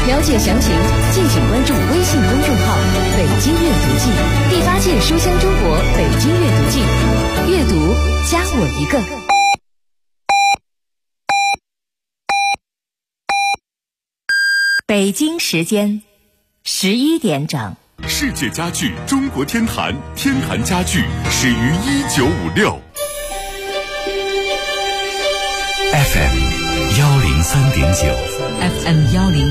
了解详情，敬请关注微信公众号“北京阅读记”，第8届书香中国北京阅读季，阅读加我一个。北京时间11点整。 世界家具中国天坛，天坛家具始于1956。FM 103.9，FM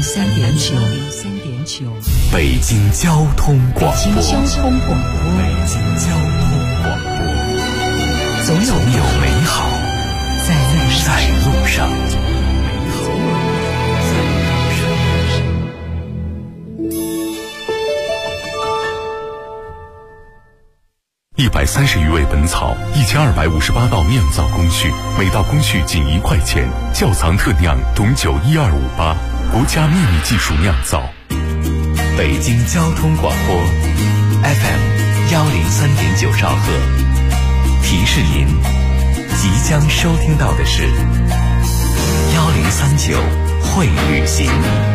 103.9， 北京交通广播， 北京交通广播，总有美好在路上。 130余味本草，1258道酿造工序，每道工序仅1块钱。窖藏特酿董酒12588，国家秘密技术酿造。 北京交通广播 FM 103.9兆赫，提示您即将收听到的是1039会旅行。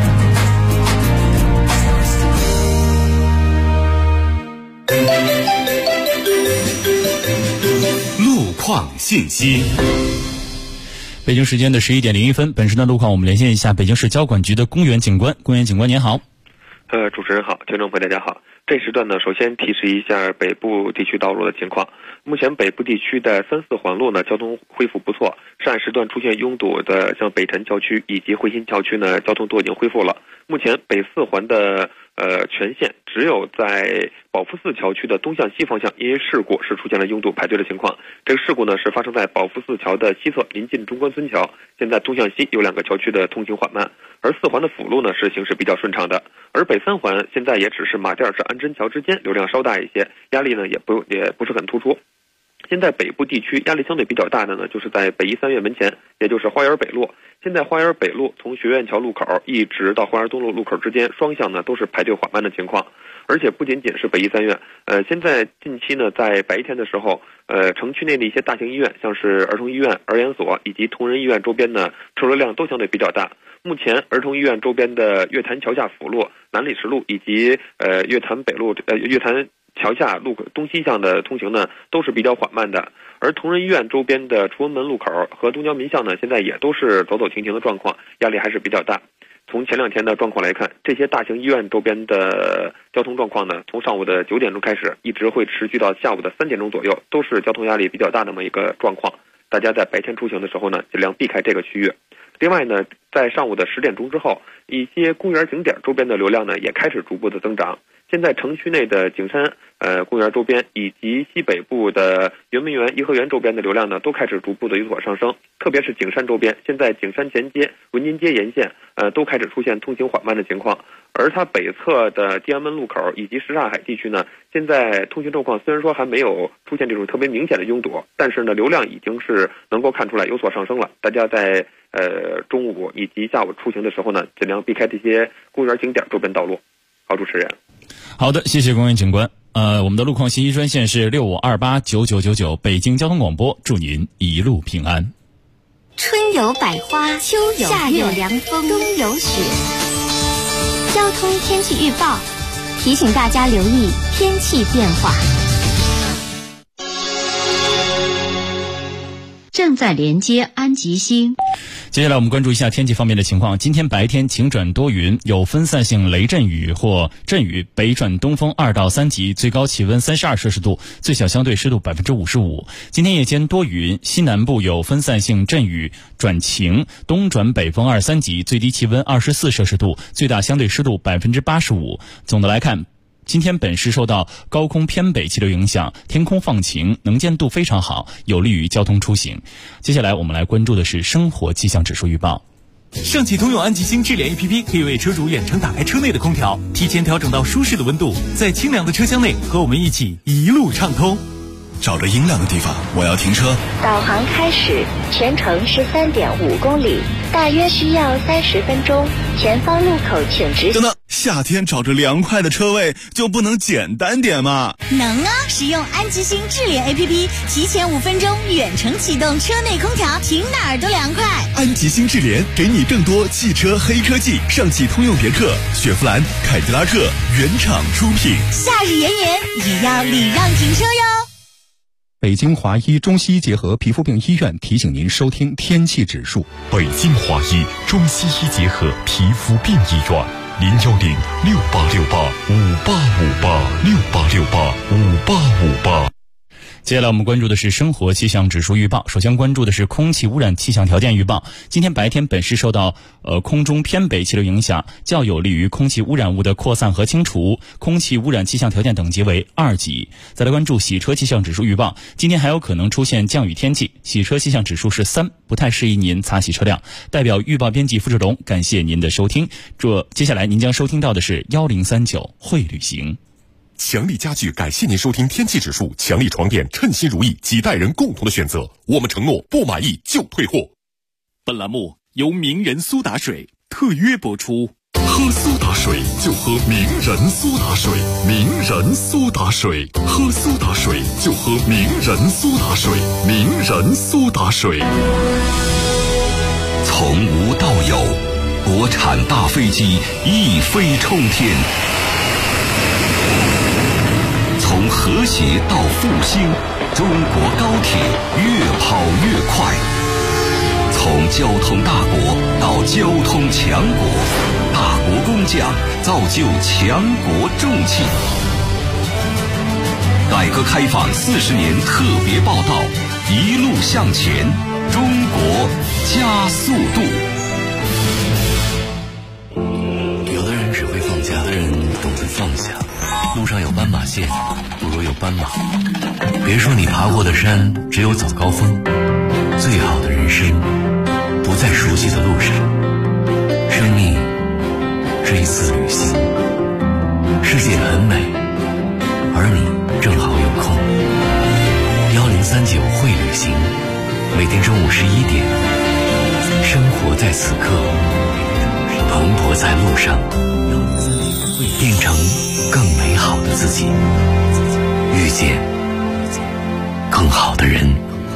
路况信息。 北京时间的11点01分，本时段路况我们连线一下北京市交管局的公园警官。公园警官您好。 主持人好，听众朋友大家好。这时段呢，首先提示一下北部地区道路的情况。目前北部地区的3、4环路呢，交通恢复不错。上海时段出现拥堵的，像北辰郊区以及汇鑫郊区呢，交通都已经恢复了。目前北4环的全线只有在保福寺桥区的东向西方向，因为事故是出现了拥堵排队的情况。这个事故呢是发生在保福寺桥的西侧，临近中关村桥。现在东向西有2个桥区的通行缓慢，而4环的辅路呢是行驶比较顺畅的。而北3环现在也只是马甸至安贞桥之间流量稍大一些，压力呢也不是很突出。现在北部地区压力相对比较大的呢，就是在北医3院门前，也就是花园北路。现在花园北路从学院桥路口一直到花园东路路口之间，双向呢都是排队缓慢的情况。而且不仅仅是北医3院，现在近期呢，在白天的时候，城区内的一些大型医院，像是儿童医院、儿研所以及同仁医院周边呢，车流量都相对比较大。目前儿童医院周边的月坛桥下辅路、南礼士路以及月坛北路、月坛桥下路东西向的通行呢，都是比较缓慢的。而同仁医院周边的崇文门路口和东郊民巷呢，现在也都是走走停停的状况，压力还是比较大。从前2天的状况来看，这些大型医院周边的交通状况呢，从上午的9点钟开始，一直会持续到下午的3点钟左右，都是交通压力比较大的这么一个状况。大家在白天出行的时候呢，尽量避开这个区域。另外呢，在上午的10点钟之后，一些公园景点周边的流量呢，也开始逐步的增长。现在城区内的景山公园周边以及西北部的圆明园、颐和园周边的流量呢，都开始逐步的有所上升。特别是景山周边，现在景山前街、文津街沿线都开始出现通行缓慢的情况。而它北侧的地安门路口以及什刹海地区呢，现在通行状况虽然说还没有出现这种特别明显的拥堵，但是呢，流量已经是能够看出来有所上升了。大家在中午以及下午出行的时候呢，尽量避开这些公园景点周边道路。好，主持人。 好的，谢谢公园警官。我们的路况信息专线是65289999，北京交通广播，祝您一路平安。 春有百花，秋有夏有凉风，冬有雪。交通天气预报提醒大家留意天气变化。 正在连接安吉星。 接下来我们关注一下天气方面的情况。今天白天晴转多云，有分散性雷阵雨或阵雨，北转东风2到3级，最高气温32摄氏度，最小相对湿度55%。今天夜间多云，西南部有分散性阵雨转晴，东转北风2、3级，最低气温24摄氏度，最大相对湿度85%。总的来看，今天本市受到高空偏北气流影响，天空放晴，能见度非常好，有利于交通出行。接下来我们来关注的是生活气象指数预报。 上汽通用安吉星智联 APP 可以为车主远程打开车内的空调，提前调整到舒适的温度，在清凉的车厢内和我们一起一路畅通。 找个阴亮的地方，我要停车。 导航开始，全程13.5公里，大约需要30分钟。前方路口请直行。 等等，夏天找着凉快的车位就不能简单点吗？ 能啊！使用安吉星智联 APP， 提前5分钟远程启动车内空调，停哪儿都凉快。 安吉星智联给你更多汽车黑科技，上汽通用别克、雪佛兰、凯迪拉克原厂出品。 夏日炎炎也要礼让停车哟。 北京华医中西医结合皮肤病医院提醒您收听天气指数。 北京华医中西医结合皮肤病医院，01068685858，68685858。 接下来我们关注的是生活气象指数预报。首先关注的是空气污染气象条件预报。今天白天本市受到空中偏北气流影响，较有利于空气污染物的扩散和清除，空气污染气象条件等级为2级。再来关注洗车气象指数预报。今天还有可能出现降雨天气，洗车气象指数是3，不太适宜您擦洗车辆。代表预报编辑付志龙，感谢您的收听。接下来您将收听到的是1039会旅行。 强力家具感谢您收听天气指数，强力床垫称心如意，几代人共同的选择，我们承诺不满意就退货。 本栏目由名人苏打水特约播出。 喝苏打水就喝名人苏打水，名人苏打水，喝苏打水就喝名人苏打水，名人苏打水。 从无到有，国产大飞机一飞冲天。从和谐到复兴，中国高铁越跑越快。从交通大国到交通强国，大国工匠造就强国重器。改革开放40年特别报道，一路向前，中国加速度。 有的人只会放假，有的人懂得放下。路上有斑马线，不如有斑马。别说你爬过的山只有早高峰，最好的人生不在熟悉的路上。生命是一次旅行，世界很美，而你正好有空。1039会旅行，每天中午11点，生活在此刻，蓬勃在路上，变成更美好的自己，遇见更好的人。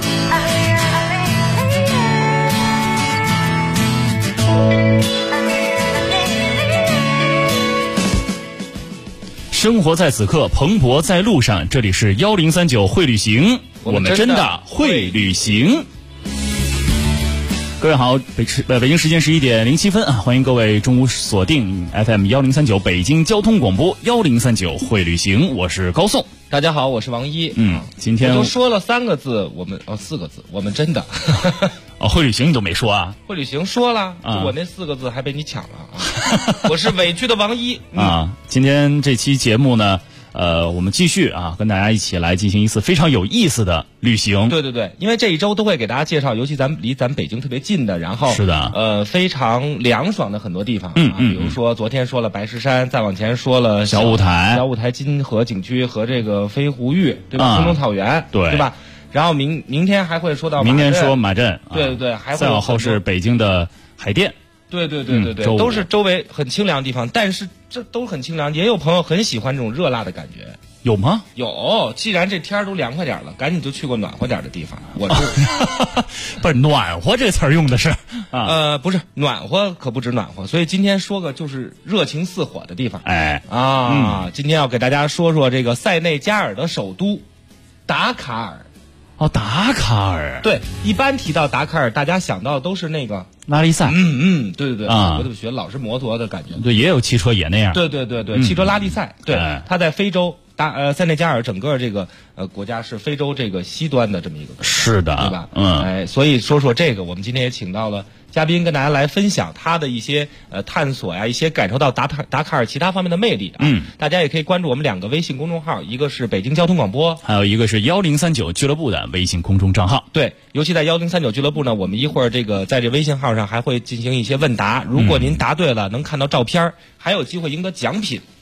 生活在此刻，蓬勃在路上。这里是1039会旅行，我们真的会旅行。各位好，北京时间11点07分啊，欢迎各位中午锁定 FM 1039北京交通广播1039会旅行，我是高颂。 大家好，我是王一。 今天我都说了3个字，4个字，我们真的。 会旅行你都没说啊？ 会旅行说了，我那4个字还被你抢了啊！我是委屈的王一啊。今天这期节目呢，我们继续啊，跟大家一起来进行一次非常有意思的旅行。 对对对，因为这一周都会给大家介绍，尤其离咱北京特别近的，然后是的， 非常凉爽的很多地方。比如说昨天说了白石山，再往前说了小雾台金河景区和这个飞狐峪，对吧？空中草原，对吧？然后明天还会说到明天说马镇， 对对对，还会再往后是北京的海淀。 对，都是周围很清凉的地方，但是这都很清凉。也有朋友很喜欢这种热辣的感觉， 有吗？ 有，既然这天都凉快点了，赶紧就去过暖和点的地方。我不是暖和这词儿用的是不是暖和，可不止暖和。所以今天说个就是热情似火的地方。今天要给大家说说这个塞内加尔的首都达卡尔。 达卡尔。 对，一般提到达卡尔，大家想到的都是那个拉力赛。 对我就学老式摩托的感觉。 对，也有汽车也那样。 对，汽车拉力赛。对，它在非洲塞内加尔整个这个国家是非洲这个西端的这么一个国家。 是的， 对吧？所以说这个，我们今天也请到了嘉宾跟大家来分享他的一些探索呀，一些感受到达卡尔其他方面的魅力啊。大家也可以关注我们2个微信公众号，一个是北京交通广播， 还有一个是1039俱乐部的微信公众账号。 对，尤其在1039俱乐部呢，我们一会儿在这微信号上还会进行一些问答，如果您答对了，能看到照片，还有机会赢得奖品。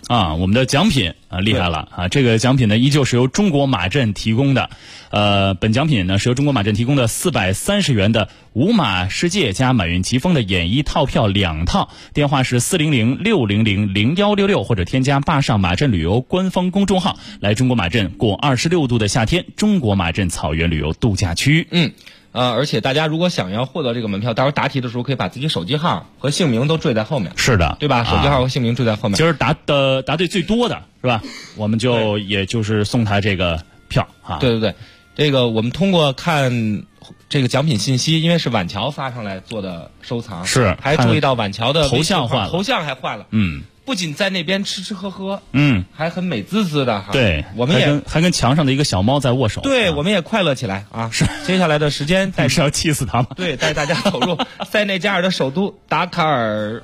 啊，我们的奖品啊厉害了啊！这个奖品呢依旧是由中国马镇提供的，本奖品呢是由中国马镇提供的430元的五马世界加马运奇峰的演艺套票2套，电话是400-600-0166或者添加坝上马镇旅游官方公众号，来中国马镇过26度的夏天，中国马镇草原旅游度假区。 而且大家如果想要获得这个门票，到时候答题的时候可以把自己手机号和姓名都缀在后面。 是的， 对吧？手机号和姓名缀在后面。 今儿答对最多的是吧？我们就也就是送他这个票啊。 对对对，这个我们通过看这个奖品信息，因为是晚桥发上来做的收藏， 是还注意到晚桥的头像换了， 头像还换了。不仅在那边吃吃喝喝，还很美滋滋的哈。 对， 我们也还跟墙上的一个小猫在握手。 对，我们也快乐起来啊！是，接下来的时间但是要气死他们。 对，带大家走入塞内加尔的首都达喀尔。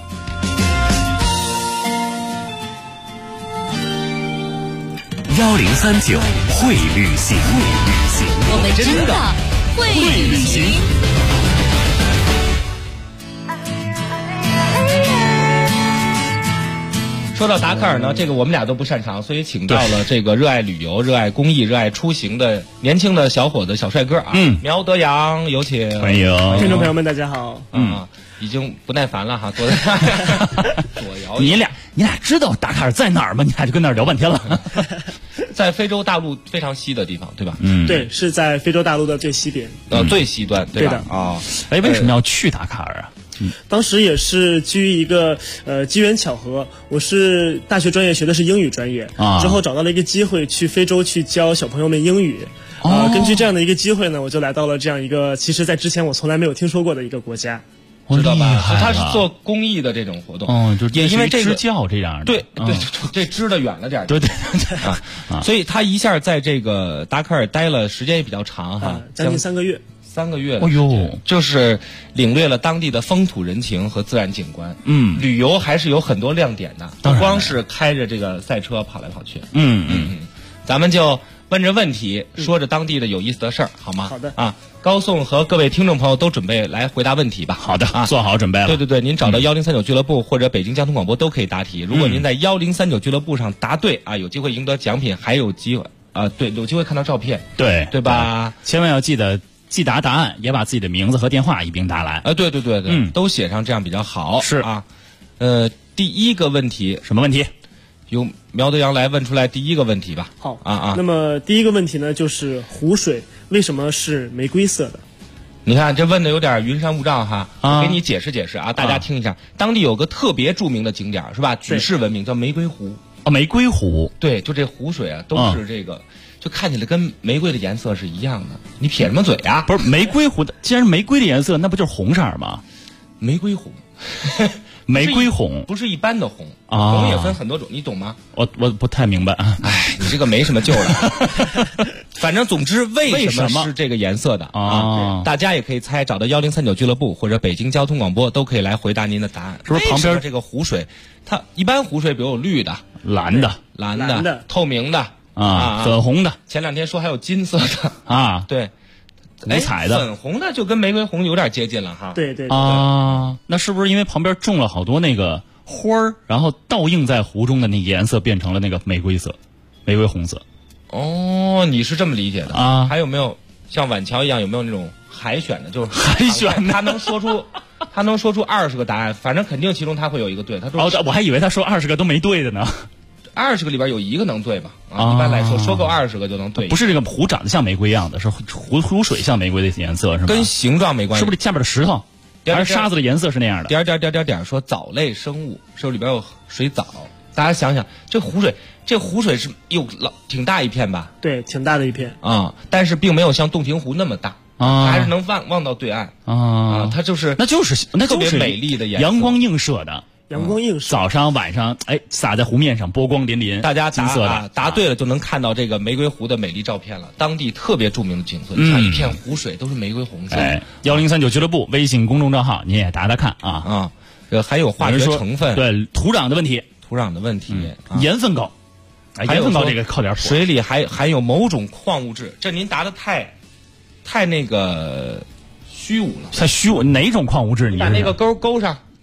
1039会旅行， 我们真的会旅行。 说到达喀尔呢，这个我们俩都不擅长，所以请到了这个热爱旅游、热爱公益、热爱出行的年轻的小伙子、小帅哥啊。苗德阳，有请。 欢迎听众朋友们，大家好。 已经不耐烦了哈，左摇。 你俩知道达喀尔在哪儿吗？你俩就跟那儿聊半天了。 在非洲大陆非常西的地方，对吧？ 对，是在非洲大陆的最西边。 最西端，对吧？ 为什么要去达喀尔啊？ 当时也是基于一个机缘巧合，我是大学专业学的是英语专业，之后找到了一个机会去非洲去教小朋友们英语。根据这样的一个机会呢，我就来到了这样一个其实在之前我从来没有听说过的一个国家。 知道吧？他是做公益的这种活动， 就也因为这个支教这样的。 对，这支的远了点。 对， 所以他一下在这个达喀尔待了时间也比较长哈， 将近3个月。 3个月， 哎呦， 就是领略了当地的风土人情和自然景观。旅游还是有很多亮点的，不光是开着这个赛车跑来跑去。咱们就问着问题，说着当地的有意思的事儿，好吗？ 好的啊，高颂和各位听众朋友都准备来回答问题吧。 好的啊，做好准备了。 对，您找到1039俱乐部或者北京交通广播都可以答题。如果您在1039俱乐部上答对啊，有机会赢得奖品，还有机会对，有机会看到照片， 对吧？ 千万要记得既答答案，也把自己的名字和电话一并答来。 对，都写上，这样比较好。 是啊，第一个问题， 什么问题？ 由苗德阳来问出来第一个问题吧。 好那么第一个问题呢，就是湖水为什么是玫瑰色的？ 你看这问的有点云山雾罩哈，我给你解释解释啊，大家听一下。当地有个特别著名的景点是吧？举世闻名，叫玫瑰湖。 玫瑰湖。 对，就这湖水啊，都是这个，就看起来跟玫瑰的颜色是一样的。你撇什么嘴啊？ 不是玫瑰湖的，既然是玫瑰的颜色，那不就是红色吗？ 玫瑰红。 玫瑰红不是一般的红红也分很多种，你懂吗？ 我不太明白啊。 你这个没什么救了。反正总之，为什么是这个颜色的啊？大家也可以猜，找到1039俱乐部或者北京交通广播都可以来回答您的答案。 是不是旁边这个湖水，它一般湖水比如有绿的、 蓝的、 透明的粉红的。 前2天说还有金色的啊， 对。 五彩的粉红的就跟玫瑰红有点接近了哈。 对那是不是因为旁边种了好多那个花儿，然后倒映在湖中的那个颜色变成了那个玫瑰色、玫瑰红色？ 你是这么理解的啊？还有没有像晚桥一样，有没有那种海选的？就是海选的， 他能说出20个答案，反正肯定其中他会有一个对。他说我还以为他说20个都没对的呢。 20个里边有1个能对吧？一般来说够20个就能对。 不是这个湖长得像玫瑰一样的，是湖水像玫瑰的颜色是吧？ 跟形状没关系。 是不是下面的石头还是沙子的颜色是那样的？ 点说藻类生物，是不是里边有水藻？大家想想，这湖水是有挺大一片吧？ 对，挺大的一片但是并没有像洞庭湖那么大还是能望到对岸它就是那就是特别美丽的颜色， 阳光映射的。早上晚上洒在湖面上波光粼粼， 大家金色的答对了就能看到这个玫瑰湖的美丽照片了。当地特别著名的景色，你看一片湖水都是玫瑰红色。 1039俱乐部微信公众账号你也答答看啊。 还有化学成分， 对土壤的问题，盐分高，盐分高这个靠点谱。 水里还含有某种矿物质，这您答的太那个虚无了。 太虚无，哪种矿物质？ 你把那个勾上。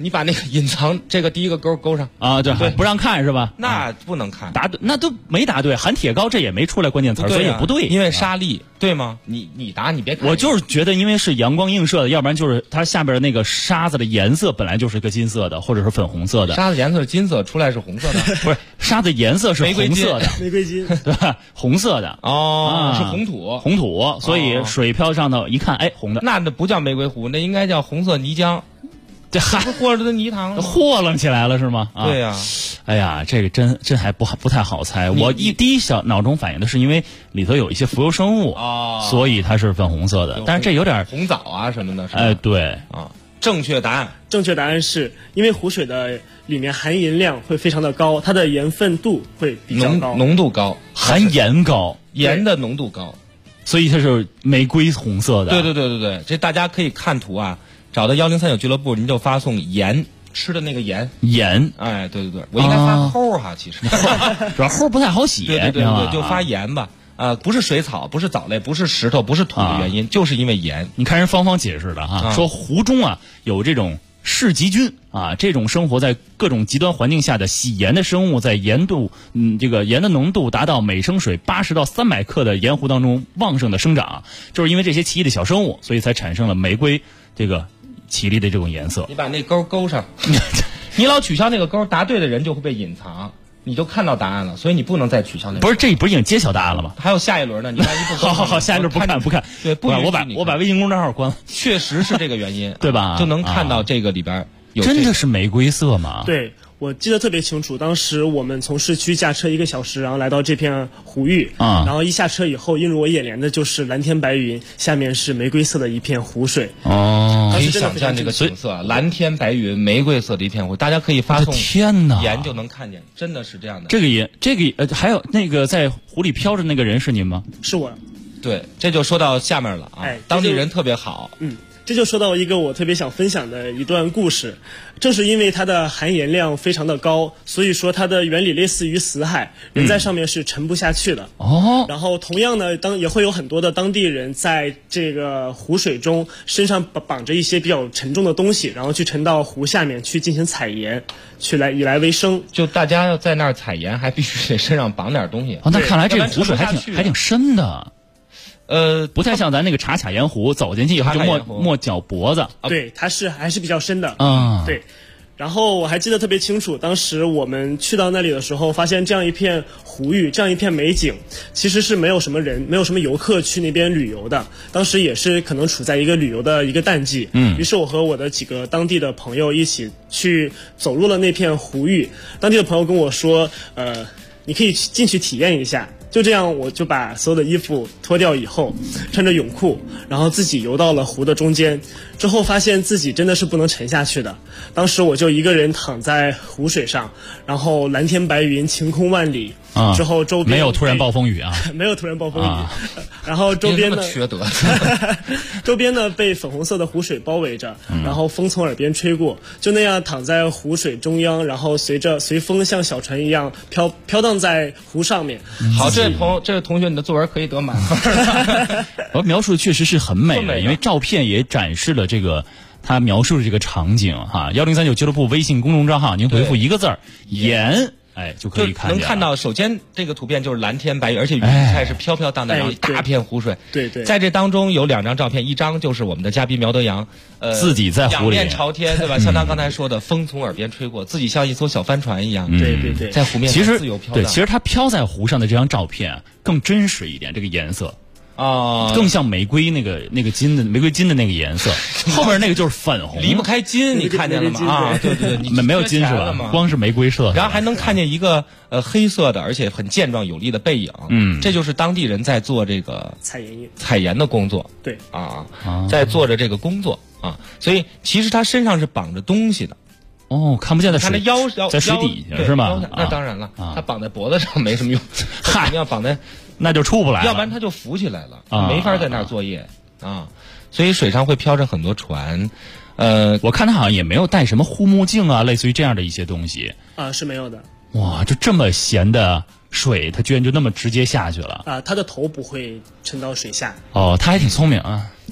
你把那个隐藏这个第一个勾上啊，对，不让看是吧？ 那不能看， 答对那都没答对，含铁膏这也没出来关键词，所以也不对， 因为沙粒，对吗？你答你别看， 我就是觉得因为是阳光映射的，要不然就是它下边的那个沙子的颜色本来就是个金色的，或者是粉红色的。 沙子颜色是金色，出来是红色的， 不是沙子颜色是红色的， 玫瑰金， 对吧？红色的是红土， 红土，所以水漂上头一看，哎，红的， 那不叫玫瑰湖，那应该叫红色泥浆。 这还和着的泥塘和楞起来了是吗？ 对呀， 哎呀，这个真还不太好猜。我第一脑中反应的是因为里头有一些浮游生物所以它是粉红色的。但是这有点红枣啊什么的。 哎，对啊，正确答案是因为湖水的里面含银量会非常的高，它的盐分度会比较高， 浓度高， 含盐高， 盐的浓度高， 所以它是玫瑰红色的。 对，这大家可以看图啊。找到1039俱乐部，您就发送盐，吃的那个盐。哎，对，我应该发齁哈，其实主要齁不太好写。 对，就发盐吧。不是水草，不是藻类，不是石头，不是土的原因，就是因为盐。 你看人芳芳解释的哈，说湖中有这种氏极菌这种生活在各种极端环境下的喜盐的生物，在盐度这个盐的浓度达到每升水80到300克的盐湖当中旺盛的生长，就是因为这些奇异的小生物，所以才产生了玫瑰这个奇丽的这种颜色。 你把那勾上，你老取消那个勾，答对的人就会被隐藏，你就看到答案了，所以你不能再取消那个。 不是，这不是已经揭晓答案了吗？ 还有下一轮呢，你万一不好，下一轮不看。 对， 我把微信公众号关了。 确实是这个原因， 对吧？ 就能看到这个里边有真的是玫瑰色吗？ 对。我记得特别清楚，当时我们从市区驾车1个小时，然后来到这片湖域，然后一下车以后，映入我眼帘的就是蓝天白云，下面是玫瑰色的一片湖水。 可以想象这个景色，蓝天白云，玫瑰色的一片湖，大家可以发送天哪， 盐就能看见，真的是这样的。 这个还有那个在湖里飘着那个人是您吗？ 是我。 对，这就说到下面了啊，当地人特别好。 这就说到一个我特别想分享的一段故事，正是因为它的含盐量非常的高，所以说它的原理类似于死海，人在上面是沉不下去的。然后同样呢，也会有很多的当地人在这个湖水中身上绑着一些比较沉重的东西，然后去沉到湖下面去进行采盐，以来为生。 就大家要在那儿采盐，还必须得身上绑点东西。 那看来这个湖水还挺深的。不太像咱那个茶卡盐湖，走进去以后就没脚脖子。 对，它还是比较深的。对。然后我还记得特别清楚，当时我们去到那里的时候，发现这样一片湖域，这样一片美景，其实是没有什么人，没有什么游客去那边旅游的。当时也是可能处在一个旅游的一个淡季。于是我和我的几个当地的朋友一起去走入了那片湖域。当地的朋友跟我说，你可以进去体验一下。就这样，我就把所有的衣服脱掉以后，穿着泳裤，然后自己游到了湖的中间。之后发现自己真的是不能沉下去的。当时我就一个人躺在湖水上，然后蓝天白云，晴空万里。之后周边没有突然暴风雨啊， 没有突然暴风雨。然后周边呢， 缺德。 周边呢被粉红色的湖水包围着，然后风从耳边吹过，就那样躺在湖水中央，然后随风像小船一样飘荡在湖上面。 好，这位同学，你的作文可以得满分。 我描述的确实是很美的，因为照片也展示了这个他描述的这个场景哈。1039俱乐部微信公众账号，您回复一个字盐。就可以能看到，首先这个图片就是蓝天白云，而且云彩是飘飘荡荡，然后一大片湖水。 对， 在这当中有2张照片，一张就是我们的嘉宾苗德阳， 自己在湖里仰面朝天，对吧？像他刚才说的，风从耳边吹过，自己像一艘小帆船一样。 对， 在湖面上自由飘荡。 其实他飘在湖上的这张照片更真实一点，这个颜色。更像玫瑰那个金的玫瑰金的那个颜色，后边那个就是粉红， 离不开金，你看见了吗？对， 没有金是吧？光是玫瑰色， 然后还能看见一个黑色的，而且很健壮有力的背影。这就是当地人在做这个采盐的工作。 对在做着这个工作啊，所以其实他身上是绑着东西的。 看不见的水， 他的腰在水底下是吧？ 那当然了，他绑在脖子上没什么用，肯定要绑在。 那就出不来了， 要不然它就浮起来了，没法在那儿作业啊。所以水上会飘着很多船， 我看他好像也没有带什么护目镜啊，类似于这样的一些东西是没有的。 哇，就这么咸的水，他居然就那么直接下去了他的头不会沉到水下。 他还挺聪明啊。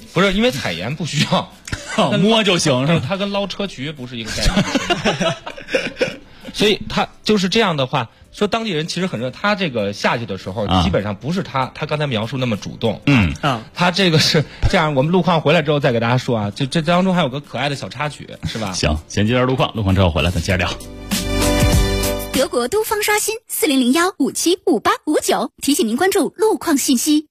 不是因为采盐不需要， 摸就行是吧？ 它跟捞砗磲不是一个概念。所以他就是这样的话，说当地人其实很热。他这个下去的时候，基本上不是他刚才描述那么主动。他这个是这样。我们路况回来之后再给大家说啊，就这当中还有个可爱的小插曲，是吧？ 行，先接点路况之后回来咱接着聊。 德国都方刷新4001575859，提醒您关注路况信息。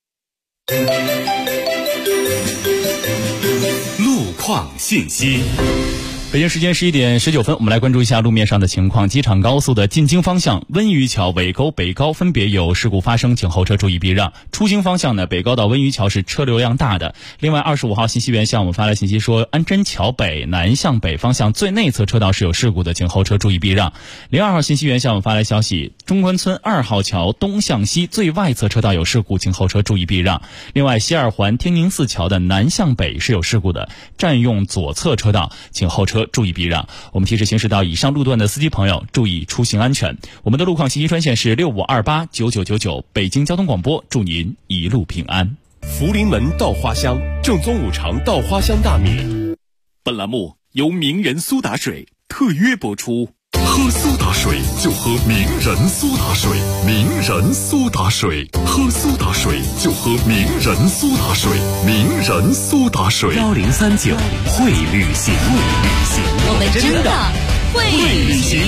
路况信息。 北京时间11点19分，我们来关注一下路面上的情况。机场高速的进京方向温榆桥、尾沟、北高分别有事故发生，请后车注意避让。出京方向呢，北高到温榆桥是车流量大的。另外25号信息源向我们发来信息说，安贞桥北南向北方向最内侧车道是有事故的，请后车注意避让。02号信息源向我们发来消息，中关村2号桥东向西最外侧车道有事故，请后车注意避让。另外西二环天宁寺桥的南向北是有事故的，占用左侧车道，请后车注意避让。我们提示行驶到以上路段的司机朋友注意出行安全。我们的路况信息专线是65289999，北京交通广播，祝您一路平安。 福临门稻花香，正宗五常稻花香大米。 本栏目由名人苏打水特约播出。喝苏打水就喝名人苏打水，名人苏打水，喝苏打水就喝名人苏打水，名人苏打水。 1039会旅行， 我们真的会旅行。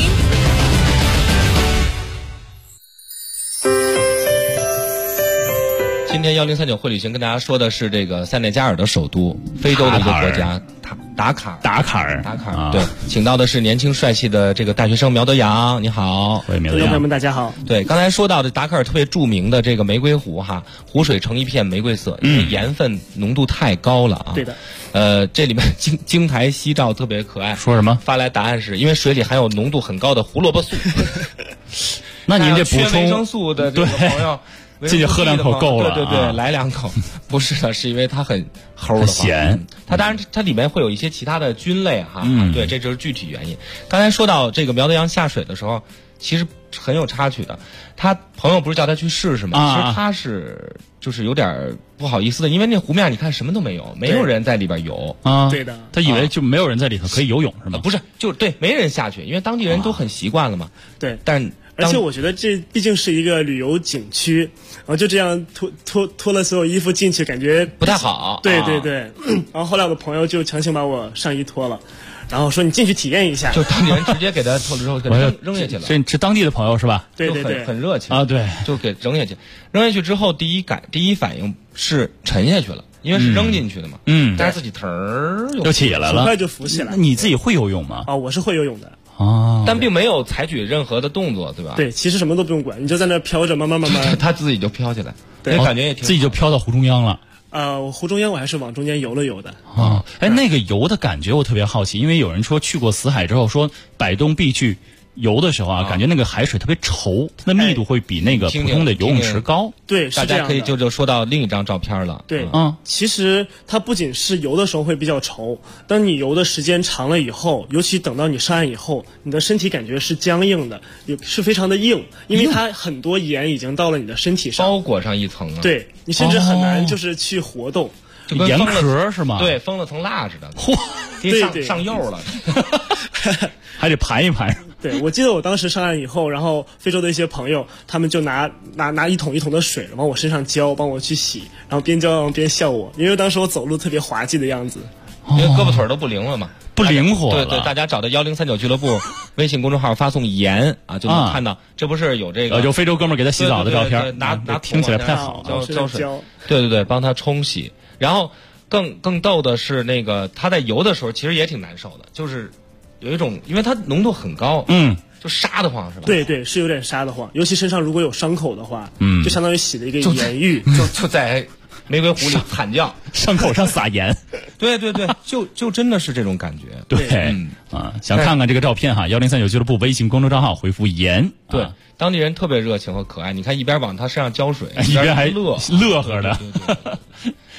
今天1039会旅行跟大家说的是这个塞内加尔的首都，非洲的一个国家达卡尔。对，请到的是年轻帅气的这个大学生苗德阳，你好。 观众朋友们大家好。 对，刚才说到的达喀尔特别著名的这个玫瑰湖哈，湖水呈一片玫瑰色，因为盐分浓度太高了啊。 对的。 这里面京台夕照特别可爱。 说什么？ 发来答案是因为水里含有浓度很高的胡萝卜素。 那您这补充维生素的这个朋友。 进去喝2口够了， 对，来2口。不是的，是因为它很齁的咸。 它当然它里面会有一些其他的菌类哈，对，这就是具体原因。刚才说到这个苗德阳下水的时候，其实很有插曲的。他朋友不是叫他去试试吗？其实他是就是有点不好意思的，因为那湖面你看什么都没有，没有人在里边游啊。 对的， 他以为就没有人在里头可以游泳是吗？ 不是，就对，没人下去，因为当地人都很习惯了嘛。 对， 而且我觉得这毕竟是一个旅游景区，然后就这样脱了所有衣服进去，感觉不太好。 对。然后后来我的朋友就强行把我上衣脱了，然后说你进去体验一下。 就当地人直接给他脱了之后给扔下去了。 是当地的朋友是吧？ 对， 很热情啊。对， 就给扔下去。扔下去之后，第一反应是沉下去了，因为是扔进去的嘛。但是自己腾又起来了， 很快就浮起来。 那你自己会游泳吗？ 我是会游泳的。 但并没有采取任何的动作，对吧？ 对，其实什么都不用管，你就在那飘着，慢慢他自己就飘起来， 对， 感觉也挺自己就飘到湖中央了。 湖中央我还是往中间游了游的。 那个游的感觉我特别好奇，因为有人说去过死海之后说百冻必去游的时候感觉那个海水特别稠，它的密度会比那个普通的游泳池高。 对， 大家可以就说到另一张照片了。 对，其实它不仅是游的时候会比较稠，当你游的时间长了以后，尤其等到你上岸以后，你的身体感觉是僵硬的，也是非常的硬，因为它很多盐已经到了你的身体上， 包裹上一层了。 对，你甚至很难就是去活动。 盐壳是吗？ 对，封了层蜡似的。 对， 上釉了。 还得盘一盘。 对，我记得我当时上岸以后，然后非洲的一些朋友，他们就拿一桶一桶的水往我身上浇，帮我去洗，然后边浇边笑我，因为当时我走路特别滑稽的样子， 因为胳膊腿都不灵了嘛， 不灵活了。 对，大家找到1039俱乐部微信公众号发送盐啊，就能看到，这不是有这个有非洲哥们给他洗澡的照片， 拿听起来太好了， 浇水，对，帮他冲洗。然后更逗的是那个他在游的时候其实也挺难受的，就是有一种因为它浓度很高，就沙得慌是吧？ 对，是有点沙得慌，尤其身上如果有伤口的话，就相当于洗了一个盐浴， 就在玫瑰湖里惨叫， 伤口上撒盐。 对，就真的是这种感觉。 对，想看看这个照片哈，1039俱乐部微信公众账号回复盐。 对，当地人特别热情和可爱，你看一边往他身上浇水， 一边还乐呵的。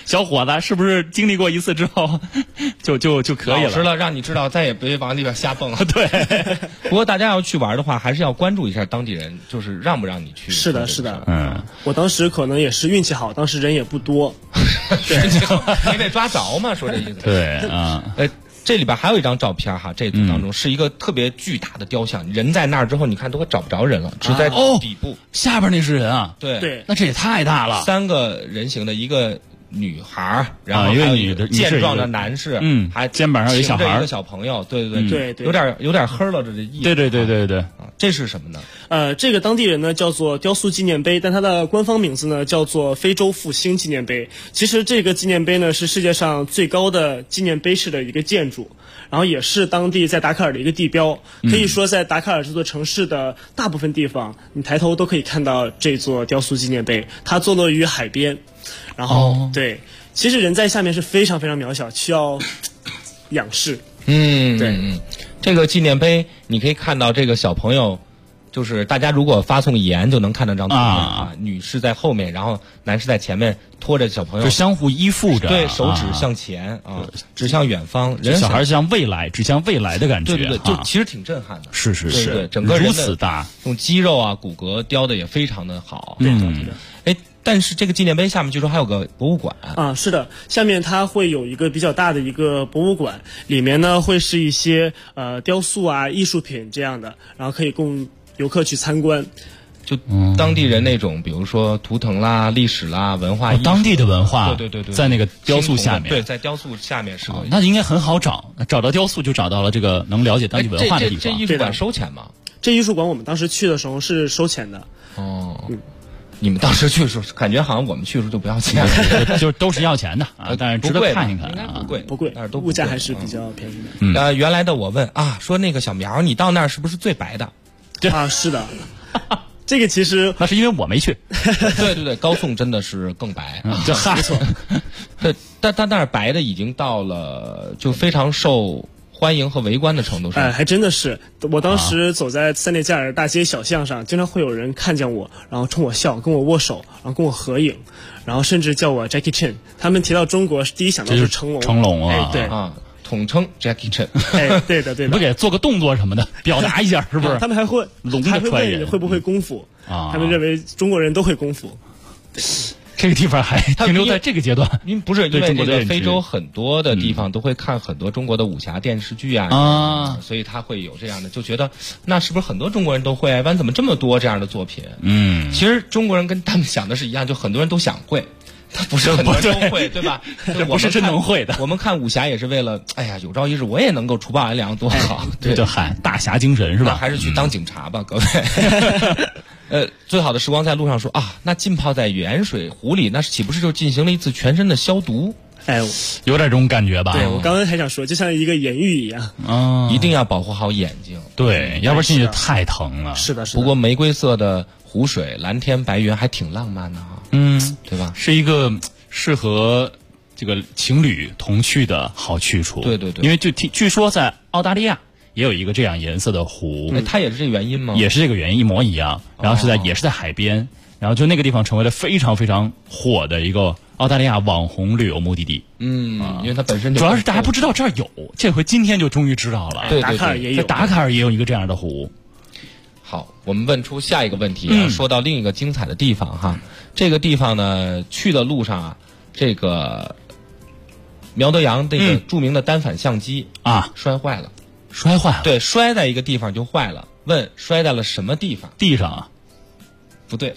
小伙子，是不是经历过一次之后就可以了？ 老实了，让你知道再也别往里边瞎蹦了。 对。 不过大家要去玩的话，还是要关注一下当地人，就是让不让你去。 是的，是的。我当时可能也是运气好，当时人也不多。 对，你得抓着嘛，说这意思。 对啊。 这里边还有一张照片哈，这组当中是一个特别巨大的雕像，人在那儿之后，你看都快找不着人了，只在底部。 下边那是人啊？ 对， 那这也太大了。 3个人形的一个女孩，然后还有一个健壮的男士，还肩膀上有小孩， 一个小朋友，对，有点黑了的这意思。 对， 这是什么呢？ 这个当地人呢叫做雕塑纪念碑，但它的官方名字呢叫做非洲复兴纪念碑。其实这个纪念碑呢是世界上最高的纪念碑式的一个建筑，然后也是当地在达喀尔的一个地标。可以说在达喀尔这座城市的大部分地方，你抬头都可以看到这座雕塑纪念碑。它坐落于海边，然后对，其实人在下面是非常非常渺小，需要仰视。对。 这个纪念碑你可以看到这个小朋友，就是大家如果发送言就能看到张图片女士在后面，然后男士在前面拖着小朋友， 就相互依附着， 对，手指向前指向远方， 人小孩向未来，指向未来的感觉。 对，就其实挺震撼的。 是， 对，整个人如此大， 用肌肉啊骨骼雕的也非常的好。但是这个纪念碑下面据说还有个博物馆是的，下面它会有一个比较大的一个博物馆，里面呢会是一些雕塑啊、艺术品这样的，然后可以供游客去参观。 就当地人那种，比如说图腾啦、历史啦、文化， 当地的文化， 对， 在那个雕塑下面， 对，在雕塑下面是那应该很好找到雕塑就找到了这个能了解当地文化的地方。 这艺术馆收钱吗？ 这艺术馆我们当时去的时候是收钱的。 你们当时去的时候，感觉好像我们去的时候就不要钱， 就都是要钱的但是值得看一看， 应该不贵，但是都物价还是比较便宜的。原来的我问说那个小苗，你到那儿是不是最白的？ 是的。这个其实那是因为我没去。 对，高颂真的是更白， 没错。 对，但那儿白的已经到了就非常受欢迎和围观的程度上。 还真的是。我当时走在塞内加尔大街小巷上，经常会有人看见我，然后冲我笑，跟我握手，然后跟我合影，然后甚至叫我 Jackie Chan。他们提到中国，第一想到是成龙。 成龙啊， 对统称 Jackie Chan。 对的。 不给做个动作什么的，表达一下，是不是？ 他们还会问你会不会功夫他们认为中国人都会功夫。 这个地方还停留在这个阶段， 不是因为这个非洲很多的地方都会看很多中国的武侠电视剧所以他会有这样的，就觉得那是不是很多中国人都会？完怎么这么多这样的作品？其实中国人跟他们想的是一样，就很多人都想会。他不是很多人都会，对吧？ 这不是真能会的。 我们看武侠也是为了，有朝一日我也能够除暴安良，多好！ 这就喊大侠精神是吧？ 还是去当警察吧，各位。最好的时光在路上说那浸泡在盐水湖里，那岂不是就进行了一次全身的消毒？ 有点这种感觉吧？ 对，我刚刚还想说，就像一个盐浴一样一定要保护好眼睛， 对，要不然进去太疼了。 是的。 不过玫瑰色的湖水、蓝天白云还挺浪漫的对吧？ 是一个适合这个情侣同去的好去处。 对， 因为据说在澳大利亚也有一个这样颜色的湖， 它也是这个原因吗？ 也是这个原因，一模一样。然后也是在海边，然后就那个地方成为了非常非常火的一个澳大利亚网红旅游目的地。 因为它本身主要是大家不知道这儿有，这回今天就终于知道了。 对， 达喀尔也有， 在达喀尔也有一个这样的湖。 好，我们问出下一个问题说到另一个精彩的地方这个地方呢，去的路上这个苗德阳这个著名的单反相机摔坏了。对，摔在一个地方就坏了。问摔在了什么地方？ 地上不对。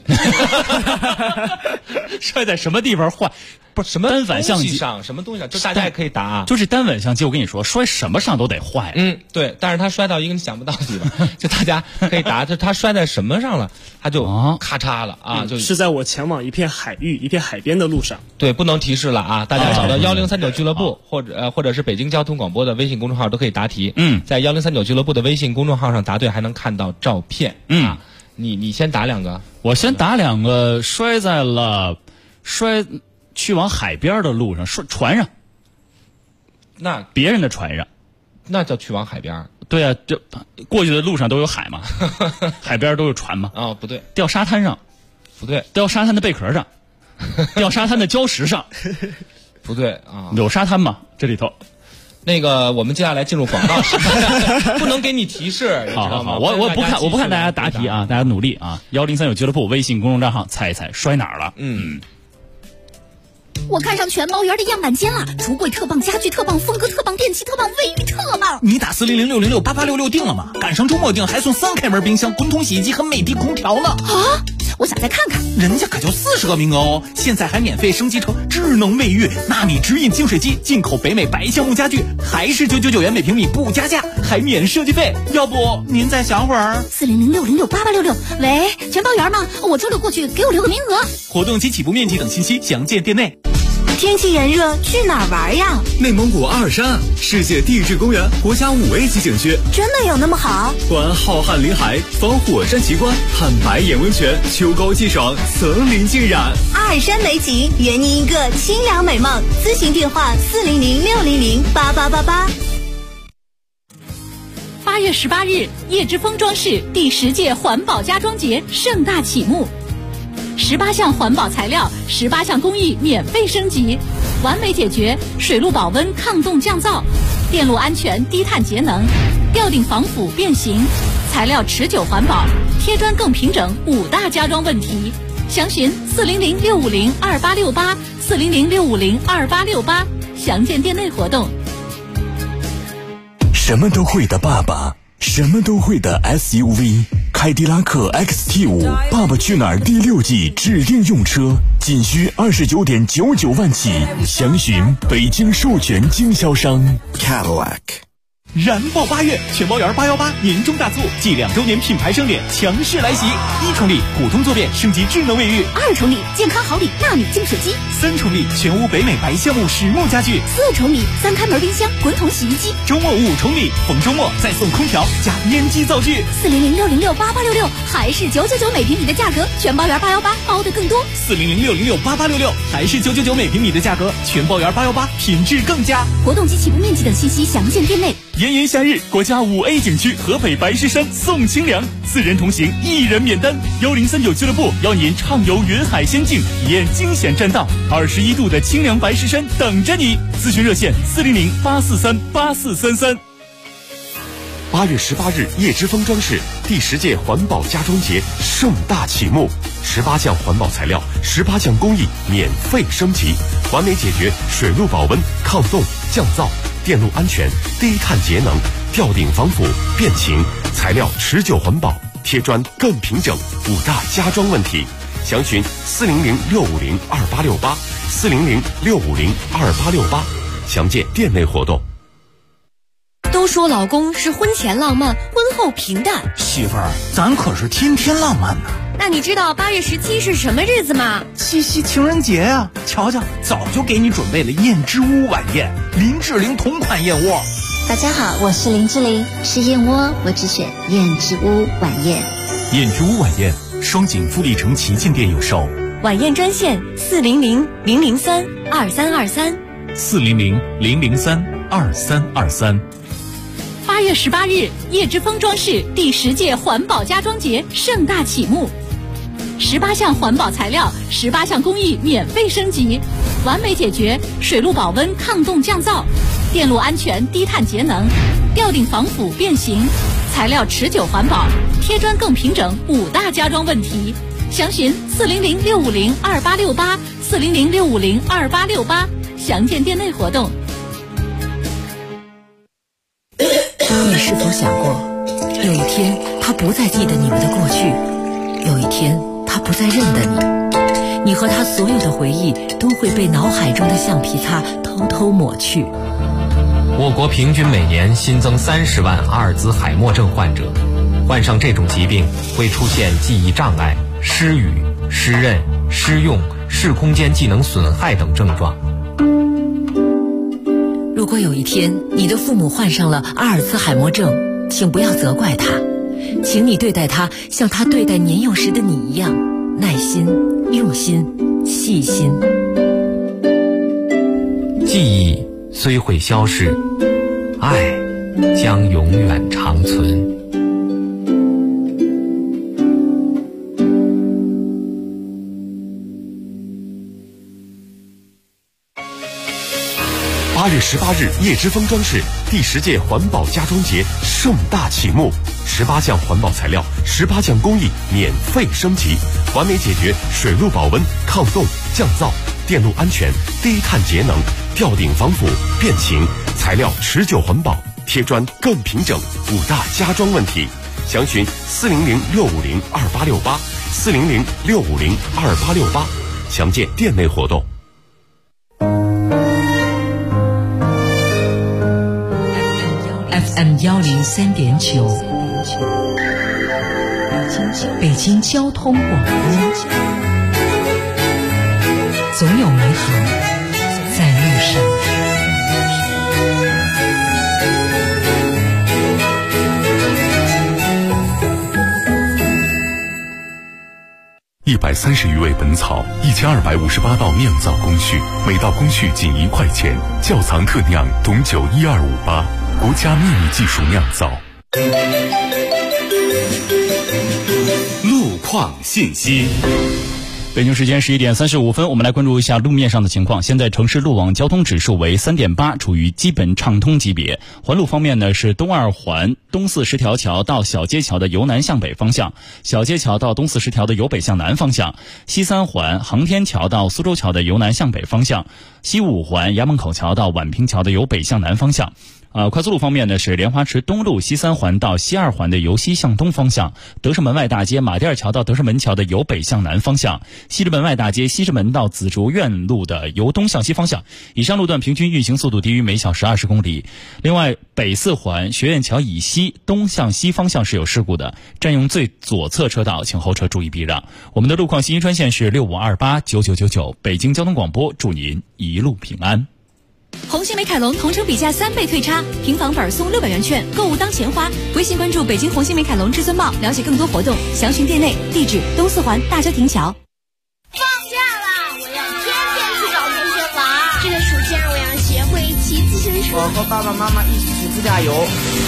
摔在什么地方坏？不是什么单反相机上，什么东西上？就大家也可以答就是单反相机，我跟你说，摔什么上都得坏。 对，但是他摔到一个你想不到的地方，就大家可以答，就他摔在什么上了，他就咔嚓了就是在我前往一片海域、一片海边的路上。 对，不能提示了大家找到1039俱乐部或者是北京交通广播的微信公众号都可以答题。在1039俱乐部的微信公众号上答对，还能看到照片。你先答两个， 我先答两个。摔去往海边的路上，船上， 那别人的船上， 那叫去往海边。 对啊，这过去的路上都有海嘛，海边都有船嘛。 不对， 掉沙滩上， 不对， 掉沙滩的贝壳上，掉沙滩的礁石上， 不对啊， 有沙滩吗？这里头。 那个，我们接下来进入广告时间，不能给你提示，你知道吗？ 我不看大家答题啊，大家努力啊！103有俱乐部微信公众账号，猜一猜摔哪儿了？ 我看上全包园的样板间了，橱柜特棒，家具特棒，风格特棒，电器特棒，卫浴特棒。 你打40060688866定了吗？赶上周末定还送3开门冰箱、滚筒洗衣机和美的空调呢。 啊！我想再看看， 人家可就40个名额哦！现在还免费升级成智能卫浴、纳米直饮净水机，进口北美白橡木家具，还是999元每平米不加价，还免设计费。要不您再想会儿 ？40060688866，喂，全包园吗？我周六过去，给我留个名额。 活动及起步面积等信息详见店内。 天气炎热，去哪儿玩呀？ 内蒙古阿尔山世界地质公园国家5A 级景区， 真的有那么好？ 观浩瀚林海，访火山奇观，看白眼温泉，秋高气爽，层林尽染。 阿尔山美景，圆你一个清凉美梦。咨询电话400608888。 8月18日，叶之峰装饰第10届环保家装节盛大启幕。18项环保材料，18项工艺免费升级，完美解决水路保温、抗冻降噪、电路安全、低碳节能、吊顶防腐变形、材料持久环保、贴砖更平整5大家装问题。详询400-650-2868，400-650-2868，详见店内活动。 什么都会的爸爸，什么都会的 SUV， 凯迪拉克 XT5 爸爸去哪儿第6季指定用车，仅需29.99万起，详询北京授权经销商 Cadillac。 燃爆8月，全包园818年终大促，继2周年品牌盛典强势来袭！1重礼普通坐便升级智能卫浴 ，2重礼健康好礼纳米净水机 ，3重礼全屋北美白橡木实木家具 ，4重礼3开门冰箱、滚筒洗衣机。 周末5重礼，逢周末再送空调加烟机灶具。 400-606-8866，还是999每平米的价格，全包园818包的更多。 400-606-8866，还是999每平米的价格，全包园818品质更佳。 活动及起步面积等信息详见店内。 炎炎夏日，国家5A 景区河北白石山送清凉，4人同行1人免单。1039俱乐部邀您畅游云海仙境，体验惊险栈道，21度的清凉白石山等着你。咨询热线400-843-8433。 8月18日，叶之峰装饰第10届环保家装节盛大启幕，18项环保材料，18项工艺免费升级，完美解决水路保温、抗冻、降噪、电路安全、低碳节能、吊顶防腐变形、材料持久环保、贴砖更平整5大家装问题。详询400-650-2868，400-650-2868，详见店内活动。 都说老公是婚前浪漫，婚后平淡。 媳妇儿，咱可是天天浪漫呢。 那你知道8月17是什么日子吗？ 七夕情人节啊！瞧瞧，早就给你准备了燕之屋晚宴，林志玲同款燕窝。 大家好，我是林志玲，吃燕窝我只选燕之屋晚宴。 燕之屋晚宴，双井富力城旗舰店有售。 晚宴专线400-003-2323。 400-003-2323。 8月18日，叶之峰装饰第10届环保家装节盛大启幕。18项环保材料，18项工艺免费升级，完美解决水路保温、抗冻降噪、电路安全、低碳节能、吊顶防腐变形、材料持久环保、贴砖更平整5大家装问题。详询400-650-2868， 400-650-2868，详见店内活动。 你是否想过，有一天他不再记得你们的过去，有一天他不再认得你，你和他所有的回忆都会被脑海中的橡皮擦偷偷抹去。 我国平均每年新增30万阿尔兹海默症患者，患上这种疾病会出现记忆障碍、失语、失认、失用、视空间技能损害等症状。 如果有一天你的父母患上了阿尔兹海默症，请不要责怪他，请你对待他像他对待年幼时的你一样，耐心、用心、细心。 记忆虽会消逝，爱将永远长存。 8月18日，叶之峰装饰第10届环保家装节盛大启幕，18项环保材料，18项工艺免费升级，完美解决水路保温、抗冻、降噪、电路安全、低碳节能、吊顶防腐、变形、材料持久环保、贴砖更平整5大家装问题。详询400-650-2868，400-650-2868，详见店内活动。 FM 103.9，北京交通广播，总有美好在路上。 130余味本草，1258道酿造工序，每道工序仅1块钱。窖藏特酿董酒12588，国家秘密技术酿造。 路况信息。 北京时间11点35分，我们来关注一下路面上的情况。现在城市路网交通指数为3.8，处于基本畅通级别。环路方面呢，是东二环东四十条桥到小街桥的由南向北方向，小街桥到东四十条的由北向南方向，西三环航天桥到苏州桥的由南向北方向，西五环衙门口桥到宛平桥的由北向南方向。快速路方面呢，是莲花池东路西三环到西二环的由西向东方向，德胜门外大街马甸桥到德胜门桥的由北向南方向，西直门外大街西直门到紫竹院路的由东向西方向。以上路段平均运行速度低于每小时20公里。另外，北四环学院桥以西东向西方向是有事故的，占用最左侧车道，请后车注意避让。我们的路况信息专线是65289999，北京交通广播，祝您一路平安。 红星美凯龙同城比价3倍退差，平房本送600元券，购物当钱花。微信关注北京红星美凯龙至尊茂，了解更多活动，详询店内。地址：东四环大郊亭桥。 放假了，我要天天去找同学玩。这个暑假我要学会骑自行车。 我和爸爸妈妈一起去自驾游。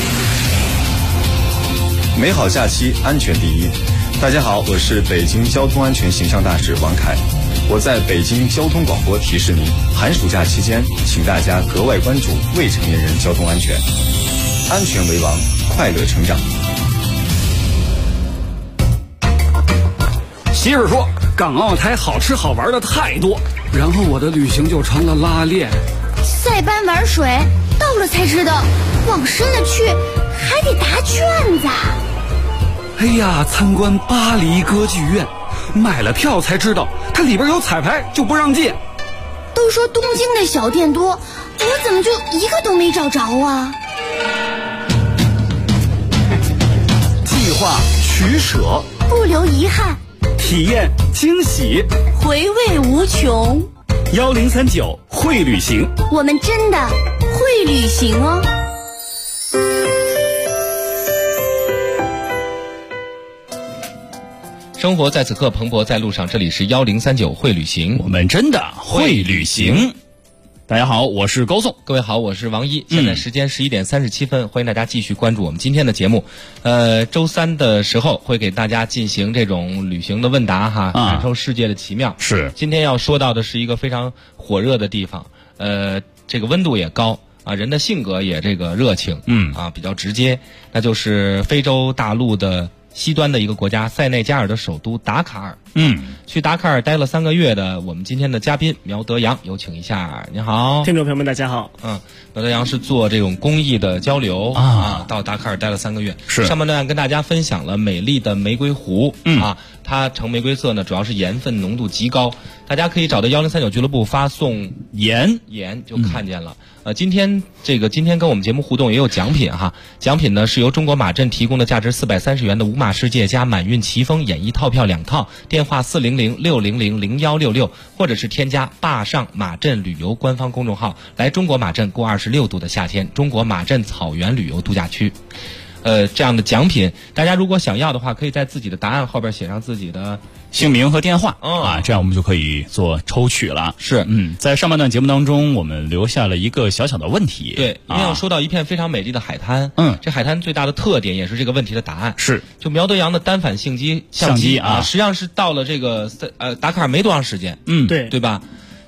美好假期，安全第一。大家好，我是北京交通安全形象大使王凯。我在北京交通广播提示您，寒暑假期间，请大家格外关注未成年人交通安全，安全为王，快乐成长。 媳妇说，港澳台好吃好玩的太多，然后我的旅行就成了拉练。 塞班玩水，到了才知道，往深了去还得答卷子。 哎呀，参观巴黎歌剧院，买了票才知道它里边有彩排，就不让进。 都说东京的小店多，我怎么就一个都没找着啊？ 计划取舍， 不留遗憾， 体验惊喜， 回味无穷。 1039会旅行， 我们真的会旅行哦。 生活在此刻，蓬勃在路上。这里是1039会旅行， 我们真的会旅行。大家好，我是高颂。 各位好，我是王一。现在时间11点37分，欢迎大家继续关注我们今天的节目。周三的时候会给大家进行这种旅行的问答哈，感受世界的奇妙。 是， 今天要说到的是一个非常火热的地方，这个温度也高啊，人的性格也这个热情，比较直接，那就是非洲大陆的西端的一个国家塞内加尔的首都达卡尔。去达卡尔待了3个月的我们今天的嘉宾苗德阳，有请一下。您好， 听众朋友们大家好。 苗德阳是做这种公益的交流到达卡尔待了3个月。 是上半段跟大家分享了美丽的玫瑰湖它呈玫瑰色呢，主要是盐分浓度极高，大家可以找到1039俱乐部发送盐就看见了。今天跟我们节目互动也有奖品哈，奖品呢是由中国马镇提供的价值430元的五马世界加满运奇峰演艺套票2套，电话400-600-0166，或者是添加坝上马镇旅游官方公众号，来中国马镇过26度的夏天，中国马镇草原旅游度假区。这样的奖品，大家如果想要的话，可以在自己的答案后边写上自己的姓名和电话这样我们就可以做抽取了。 是， 在上半段节目当中，我们留下了一个小小的问题。 对，因为要说到一片非常美丽的海滩，这海滩最大的特点也是这个问题的答案。 是， 就苗德阳的单反相机实际上是到了这个达卡尔没多长时间， 对吧？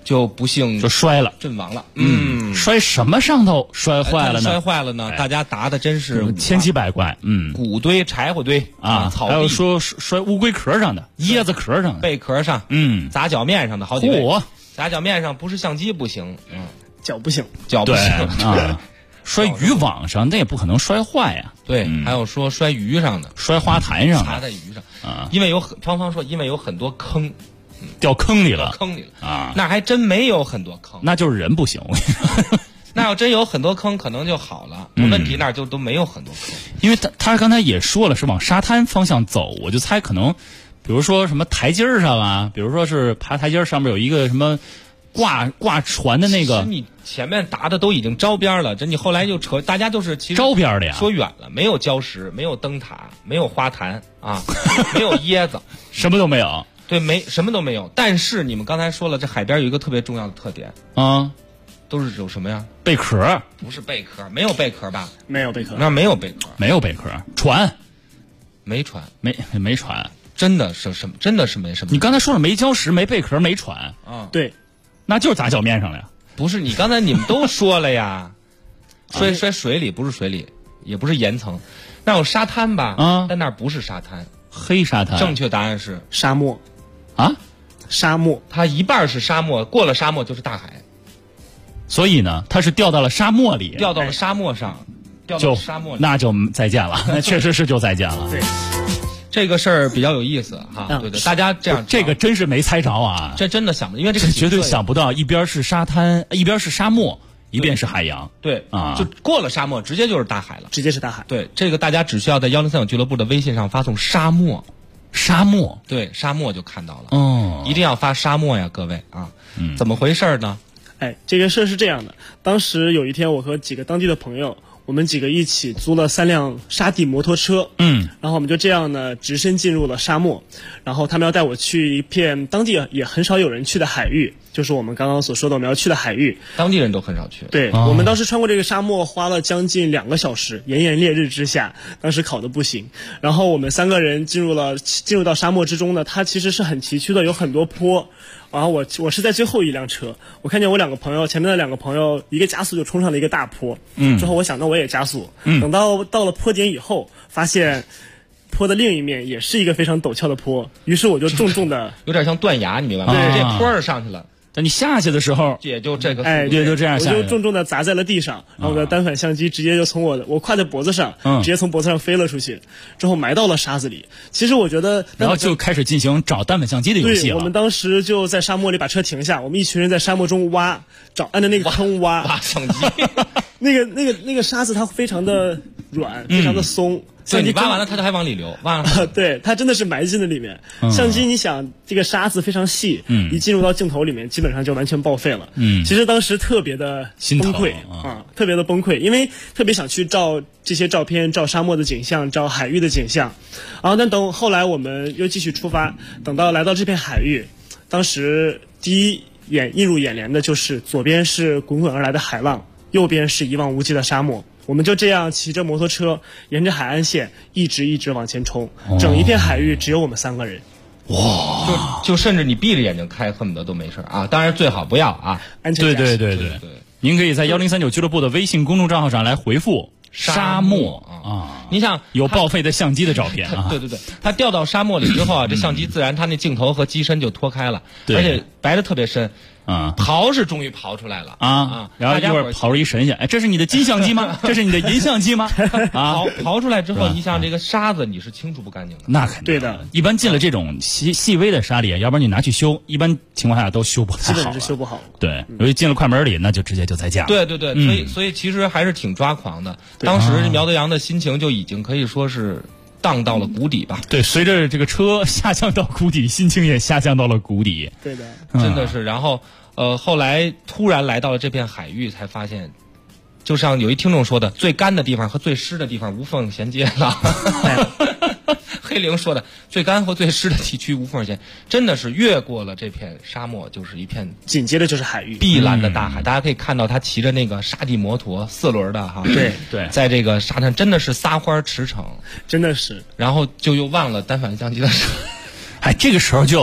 就不幸就摔了， 阵亡了。 摔什么上头摔坏了呢？ 摔坏了呢？大家答的真是千奇百怪。 谷堆、柴火堆啊，草地， 还有说摔乌龟壳上的、椰子壳上的、 贝壳上，砸脚面上的好几位。砸脚面上不是相机不行， 脚不行， 脚不行啊。摔渔网上那也不可能摔坏呀。 对，还有说摔鱼上的， 摔花坛上的， 插在鱼上啊。因为芳芳说，因为有很多坑。 掉坑里了， 坑里了啊！ 那还真没有很多坑， 那就是人不行。 那要真有很多坑，可能就好了。问题那就都没有很多坑， 因为他刚才也说了，是往沙滩方向走，我就猜可能，比如说什么台阶上啊，比如说是爬台阶上面有一个什么挂船的那个。 你前面答的都已经招边了，这你后来就扯，大家就是其实招边的呀。 说远了，没有礁石，没有灯塔，没有花坛啊，没有椰子， 什么都没有。 对，什么都没有。但是你们刚才说了，这海边有一个特别重要的特点啊， 都是有什么呀？ 贝壳？ 不是贝壳，没有贝壳吧？ 没有贝壳， 那没有贝壳， 没有贝壳。船？ 没船， 没船， 真的是什么？真的是没什么。 你刚才说了没礁石，没贝壳，没船啊？ 对， 那就是砸脚面上了呀。 不是，你刚才你们都说了呀，摔水里，不是水里，也不是岩层，那有沙滩吧？ 啊， 但那不是沙滩， 黑沙滩。 正确答案是沙漠。 啊， 沙漠， 它一半是沙漠，过了沙漠就是大海， 所以呢，它是掉到了沙漠里， 掉到了沙漠上，掉到沙漠里， 那就再见了，那确实是就再见了。 对， 这个事儿比较有意思哈，对，大家这样， 这个真是没猜着啊， 这真的想不，因为这个绝对想不到，一边是沙滩，一边是沙漠，一边是海洋， 对啊， 就过了沙漠，直接就是大海了， 直接是大海。 对，这个大家只需要在1039俱乐部的微信上发送沙漠。 沙漠， 对，沙漠就看到了。 哦， 一定要发沙漠呀，各位啊！怎么回事呢？ 这个事是这样的，当时有一天我和几个当地的朋友，我们几个一起租了3辆沙地摩托车，然后我们就这样呢直身进入了沙漠，然后他们要带我去一片当地也很少有人去的海域，就是我们刚刚所说的我们要去的海域， 当地人都很少去。 对，我们当时穿过这个沙漠花了将近2个小时，炎炎烈日之下，当时烤得不行。然后我们3个人进入到沙漠之中呢，它其实是很崎岖的，有很多坡。然后我是在最后一辆车，我看见我2个朋友前面的2个朋友一个加速就冲上了一个大坡，之后我想那我也加速，等到了坡点以后，发现坡的另一面也是一个非常陡峭的坡，于是我就重重的有点像断崖，你明白吗？ 对， 这坡儿上去了。 但你下去的时候， 也就这个， 也就这样下去， 我就重重的砸在了地上，然后我的单反相机直接就从我挎在脖子上，直接从脖子上飞了出去，之后埋到了沙子里。其实我觉得， 然后就开始进行找单反相机的游戏了。 对，我们当时就在沙漠里把车停下，我们一群人在沙漠中按着那个坑挖相机。 那个沙子它非常的软，非常的松。 对，你挖完了，它还往里流，挖完了。 对，它真的是埋进了里面。相机，你想这个沙子非常细，一进入到镜头里面，基本上就完全报废了。其实当时特别的崩溃啊，特别的崩溃，因为特别想去照这些照片，照沙漠的景象，照海域的景象。然后，但等后来我们又继续出发，等到来到这片海域，当时第一眼映入眼帘的就是左边是滚滚而来的海浪，右边是一望无际的沙漠。我们就这样骑着摩托车沿着海岸线一直往前冲，整一片海域只有我们3个人。 哇！就甚至你闭着眼睛开，恨不得都没事啊。当然最好不要啊， 安全驾驶。 对。您可以在1039俱乐部的微信公众账号上来回复沙漠啊。 你想有报废的相机的照片啊？ 对，它掉到沙漠里之后啊，这相机自然它那镜头和机身就脱开了，而且白的特别深。刨是终于刨出来了然后一会儿刨出一神仙，这是你的金相机吗？这是你的银相机吗？ 刨出来之后，你像这个沙子你是清除不干净的。 那肯定对的， 一般进了这种细微的沙里，要不然你拿去修，一般情况下都修不太好， 基本是修不好。 对，尤其进了快门里，那就直接就再见了。 对，所以其实还是挺抓狂的。当时苗德阳的心情就已经可以说是荡到了谷底吧。 对，随着这个车下降到谷底，心情也下降到了谷底。 对的， 真的是。然后后来突然来到了这片海域，才发现，就像有一听众说的，最干的地方和最湿的地方无缝衔接了。黑灵说的，最干和最湿的地区无缝衔，真的是越过了这片沙漠，就是一片紧接着就是海域， 碧蓝的大海。大家可以看到他骑着那个沙地摩托4轮的哈， 对， 在这个沙滩真的是撒欢驰骋， 真的是。 然后就又忘了单反相机的事。 这个时候就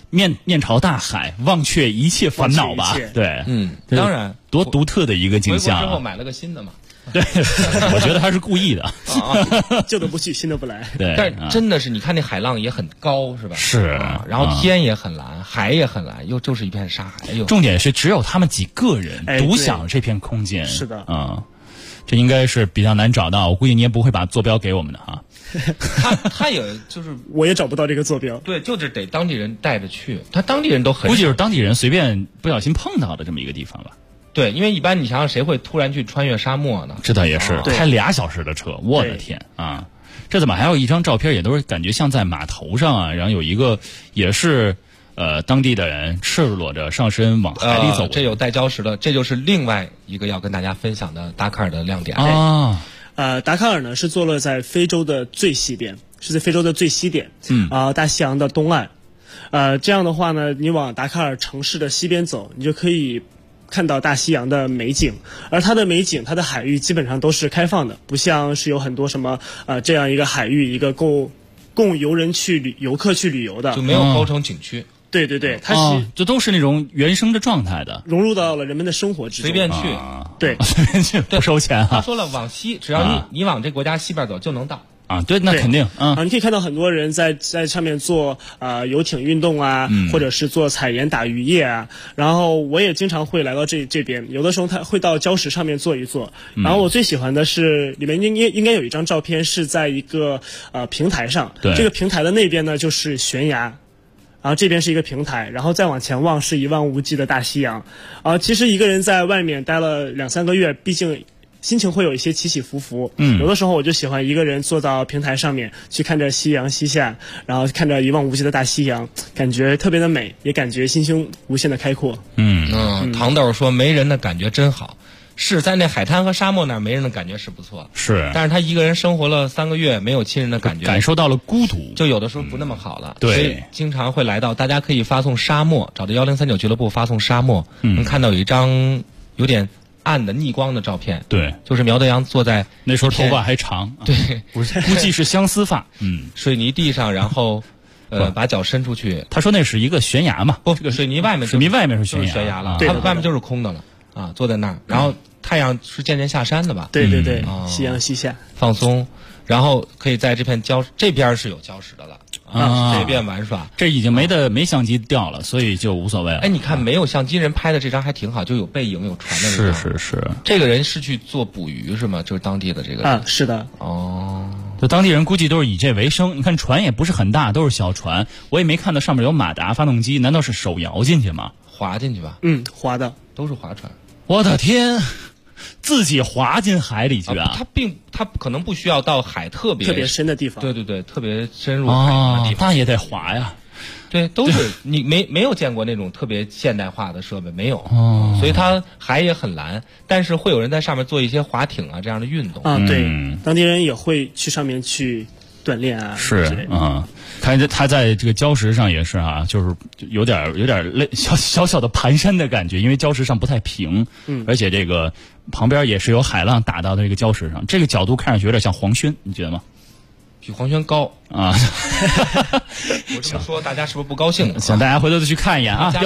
面朝大海，忘却一切烦恼吧。对， 当然， 多独特的一个景象。 回国之后买了个新的嘛。 对，我觉得他是故意的。 旧的不去，新的不来。 对， 但真的是，你看那海浪也很高，是吧？ 是， 然后天也很蓝，海也很蓝，又就是一片沙海。 重点是只有他们几个人独享这片空间。 是的， 这应该是比较难找到。我估计你也不会把坐标给我们的哈。 他也就是我也找不到这个坐标。 对，就是得当地人带着去，他当地人都很估计就是当地人随便不小心碰到的这么一个地方吧。 对，因为一般你想想，谁会突然去穿越沙漠呢？ 这倒也是，开2小时的车，我的天啊！这怎么还有一张照片，也都是感觉像在码头上啊，然后有一个也是当地的人赤裸着上身往海里走。 这有带礁石的，这就是另外一个要跟大家分享的达喀尔的亮点啊。 达喀尔呢是坐落在非洲的最西边，是在非洲的最西点，大西洋的东岸。这样的话呢，你往达喀尔城市的西边走，你就可以看到大西洋的美景，而它的美景，它的海域基本上都是开放的，不像是有很多什么这样一个海域，一个供游客去旅游的， 就没有包成景区。 对对对，它是这都是那种原生的状态的， 融入到了人们的生活之中， 随便去， 对， 随便去，不收钱他说了，往西，只要你往这国家西边走就能到。 对，那肯定你可以看到很多人在上面做游艇运动啊，或者是做采盐打渔业啊。然后我也经常会来到这边，有的时候他会到礁石上面坐一坐。然后我最喜欢的是里面应该有一张照片是在一个平台上，这个平台的那边呢就是悬崖，然后这边是一个平台，然后再往前望是一望无际的大西洋。其实一个人在外面待了2-3个月，毕竟心情会有一些起起伏伏，有的时候我就喜欢一个人坐到平台上面去看着夕阳西下，然后看着一望无际的大西洋，感觉特别的美，也感觉心胸无限的开阔。 糖豆说没人的感觉真好，是在那海滩和沙漠那儿没人的感觉是不错， 是， 但是他一个人生活了3个月，没有亲人的感觉， 感受到了孤独， 就有的时候不那么好了。 对， 所以经常会来到，大家可以发送沙漠，找到1039俱乐部发送沙漠，能看到有一张有点暗的逆光的照片。 对， 就是苗德阳坐在那时候头发还长， 对， 估计是相思发。 水泥地上，然后把脚伸出去。 他说那是一个悬崖嘛， 不，水泥外面是悬崖了，它外面就是空的了啊，坐在那儿，然后太阳是渐渐下山的吧？ 对对对，夕阳西下， 放松，然后可以在这边是有礁石的了。随便玩耍， 这已经没相机掉了，所以就无所谓了。 你看没有相机人拍的这张还挺好，就有背影有船的那张。是。 这个人是去做捕鱼是吗？就是当地的这个人。 是的。 就当地人估计都是以这为生。你看船也不是很大，都是小船。我也没看到上面有马达发动机，难道是手摇进去吗？ 滑进去吧。 滑的都是划船。 我的天！自己滑进海里去啊！ 他可能不需要到海特别深的地方。 对对对，特别深入海的地方。 那也得滑呀。 对，都是你没有见过那种特别现代化的设备，没有。所以它海也很蓝，但是会有人在上面做一些划艇啊这样的运动。 对，当地人也会去上面去锻炼啊。 是看他在这个礁石上也是就是有点类小的盘山的感觉，因为礁石上不太平，而且这个旁边也是有海浪打到的这个礁石上，这个角度看上去有点像黄轩，你觉得吗？ 比黄轩高啊！ 我这么说大家是不是不高兴？ 请大家回头再去看一眼啊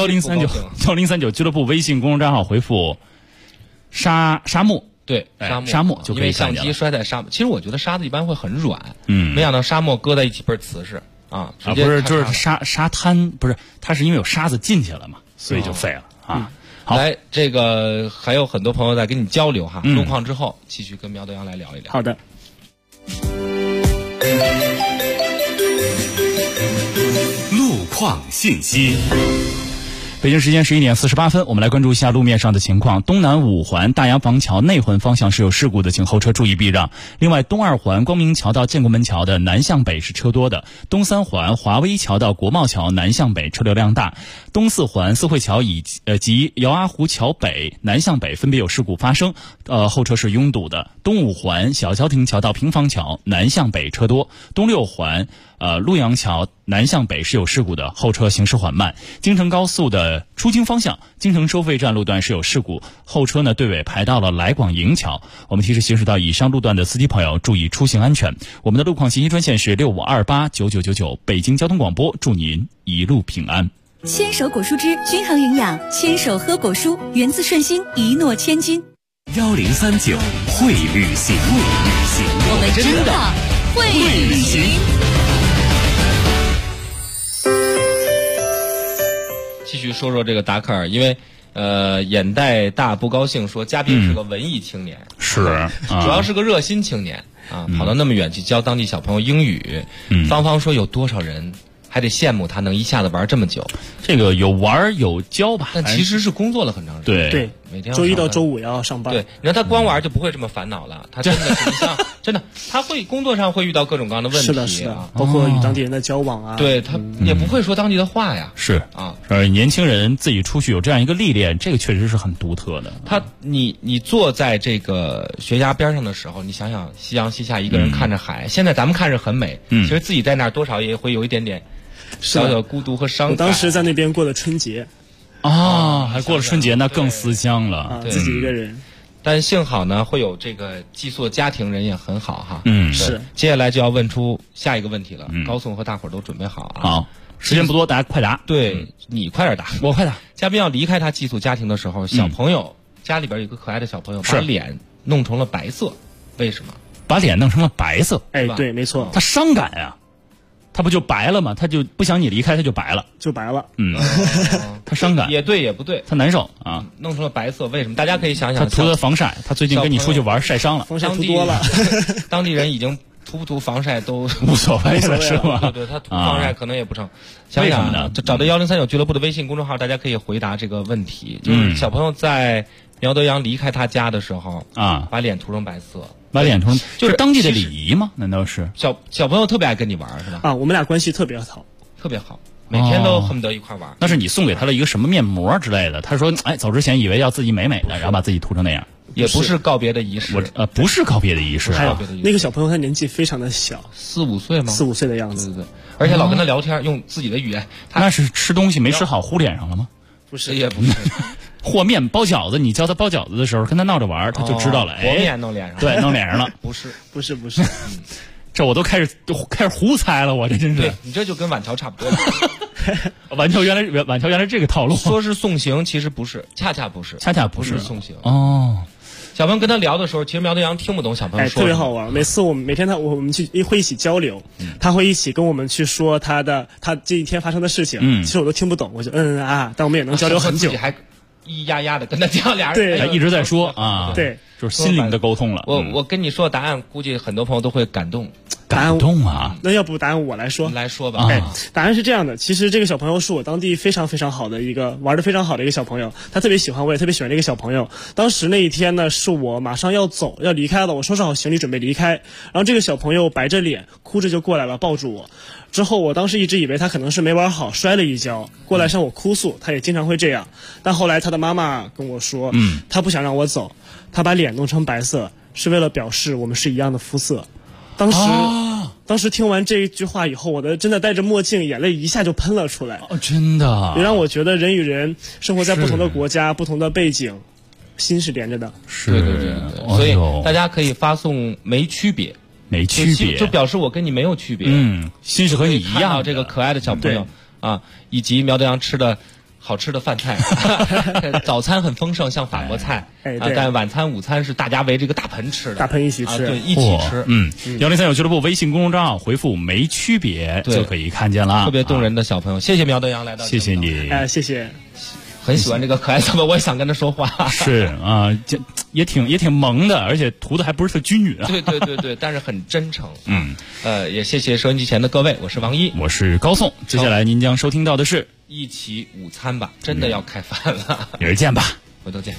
！1039俱乐部微信公众账号回复沙漠。 对， 沙漠就可以看见了。 因为相机摔在沙漠，其实我觉得沙子一般会很软，没想到沙漠搁在一起倍儿瓷实啊！ 不是，就是沙滩，不是，它是因为有沙子进去了嘛，所以就废了啊。好， 来，这个还有很多朋友在跟你交流哈，路况之后继续跟苗德阳来聊一聊。 好的。 路况信息。 北京时间11点48分，我们来关注一下路面上的情况。东南5环大洋坊桥内环方向是有事故的，请后车注意避让。另外，东2环光明桥到建国门桥的南向北是车多的。东3环华威桥到国贸桥南向北车流量大。东4环四惠桥及姚阿湖桥北南向北分别有事故发生，后车是拥堵的。东5环小桥亭桥到平房桥南向北车多。东6环陆阳桥南向北是有事故的，后车行驶缓慢。京承高速的出京方向京承收费站路段是有事故，后车呢队尾排到了来广营桥。我们提示行驶到以上路段的司机朋友注意出行安全。我们的路况信息专线是65289999，北京交通广播，祝您一路平安。 牵手果蔬汁均衡营养，牵手喝果蔬，源自顺心，一诺千金。 1039会旅行， 我们真的会旅行。 继续说说这个达喀尔，因为眼袋大不高兴说嘉宾是个文艺青年， 是主要是个热心青年啊，跑到那么远去教当地小朋友英语。芳芳说有多少人还得羡慕他能一下子玩这么久。 这个有玩有教吧， 但其实是工作了很长时间。 对， 每天周一到周五要上班。 对，你看他光玩就不会这么烦恼了。他真的是像真的，他会工作上会遇到各种各样的问题。 是的，是的，包括与当地人的交往啊。 对他也不会说当地的话呀。 是啊，年轻人自己出去有这样一个历练，这个确实是很独特的。 你坐在这个悬崖边上的时候，你想想夕阳西下，一个人看着海。现在咱们看着很美，其实自己在那儿多少也会有一点点小小的孤独和伤感。 我当时在那边过的春节还过了春节，那更思乡了， 自己一个人。 但幸好呢，会有这个寄宿的家庭人也很好哈。 是。 接下来就要问出下一个问题了，高颂和大伙儿都准备好啊。 好，时间不多，大家快答。 对，你快点答， 我快答。 嘉宾要离开他寄宿家庭的时候，小朋友家里边有一个可爱的小朋友，把脸弄成了白色，为什么？ 把脸弄成了白色？ 哎，对，没错。 他伤感呀。他不就白了吗？他就不想你离开，他就白了，他伤感， 也对也不对， 他难受啊。 弄成了白色，为什么？大家可以想想， 他涂的防晒，他最近跟你出去玩晒伤了， 防晒涂多了。 当地人已经涂不涂防晒都无所谓了，是吧？ 对，他涂防晒可能也不成。想想呢，找到1039俱乐部的微信公众号，大家可以回答这个问题。就是小朋友在苗德阳离开他家的时候把脸涂成白色。 把脸涂就是当地的礼仪吗？难道是小朋友特别爱跟你玩是吧？ 啊，我们俩关系特别好， 特别好，每天都恨不得一块玩。 那是你送给他了一个什么面膜之类的？他说，哎，走之前以为要自己美美的，然后把自己涂成那样。 也不是告别的仪式， 不是告别的仪式。 那个小朋友他年纪非常的小 ，4、5岁吗？ 4、5岁的样子。 对，而且老跟他聊天，用自己的语言。 那是吃东西没吃好糊脸上了吗？ 不是， 也不是。 和面包饺子，你教他包饺子的时候，跟他闹着玩，他就知道了。 和面弄脸上， 对，弄脸上了。 不是。 这我都开始胡猜了，我这真是。 对，你这就跟晚桥差不多。 晚桥原来这个套路。 说是送行，其实不是，恰恰不是送行。 哦。 小朋友跟他聊的时候，其实苗德阳听不懂小朋友说。 特别好玩。每次每天我们会一起交流，他会一起跟我们去说他这一天发生的事情。其实我都听不懂，我就但我们也能交流很久。 还咿呀呀的跟他讲，俩人对， 他一直在说啊， 对， 就是心灵的沟通了。 我跟你说答案，估计很多朋友都会感动。 感动啊！ 那要不答案我来说？ 来说吧。 答案是这样的，其实这个小朋友是我当地非常非常好的一个玩得非常好的一个小朋友，他特别喜欢我，也特别喜欢这个小朋友。当时那一天呢，是我马上要离开了，我收拾好行李准备离开，然后这个小朋友白着脸哭着就过来了，抱住我。之后我当时一直以为他可能是没玩好摔了一跤过来向我哭诉，他也经常会这样。但后来他的妈妈跟我说，他不想让我走，他把脸弄成白色是为了表示我们是一样的肤色。当时听完这句话以后，我真的戴着墨镜，眼泪一下就喷了出来。 真的， 也让我觉得人与人生活在不同的国家、不同的背景，心是连着的。 对，所以大家可以发送没区别，就表示我跟你没有区别。 心是和你一样。 这个可爱的小朋友啊，以及苗德阳吃的好吃的饭菜，早餐很丰盛，像法国菜，但晚餐、午餐是大家围着一个大盆吃的， 大盆一起吃， 对，一起吃。 1039俱乐部微信公众账号回复没区别就可以看见了。 特别动人的小朋友，谢谢苗德阳来到， 谢谢你， 谢谢。 很喜欢这个可爱小朋友，我也想跟他说话。 是啊，也挺萌的，而且涂的还不是特均匀啊。 对，但是很真诚。也谢谢收音机前的各位，我是王一， 我是高颂。接下来您将收听到的是一起午餐吧，真的要开饭了。 明儿见吧， 回头见。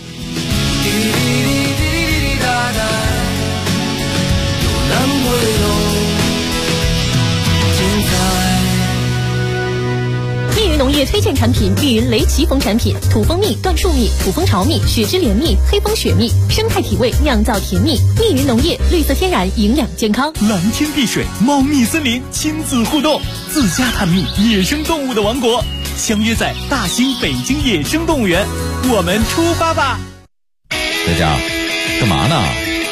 密云农业推荐产品：密云雷奇蜂产品，土蜂蜜、椴树蜜、土蜂巢蜜、雪之莲蜜、黑蜂雪蜜，生态体味，酿造甜蜜。密云农业，绿色天然，营养健康。 蓝天碧水，猫蜜森林，亲子互动，自家探秘，野生动物的王国，相约在大兴北京野生动物园，我们出发吧！ 在家干嘛呢？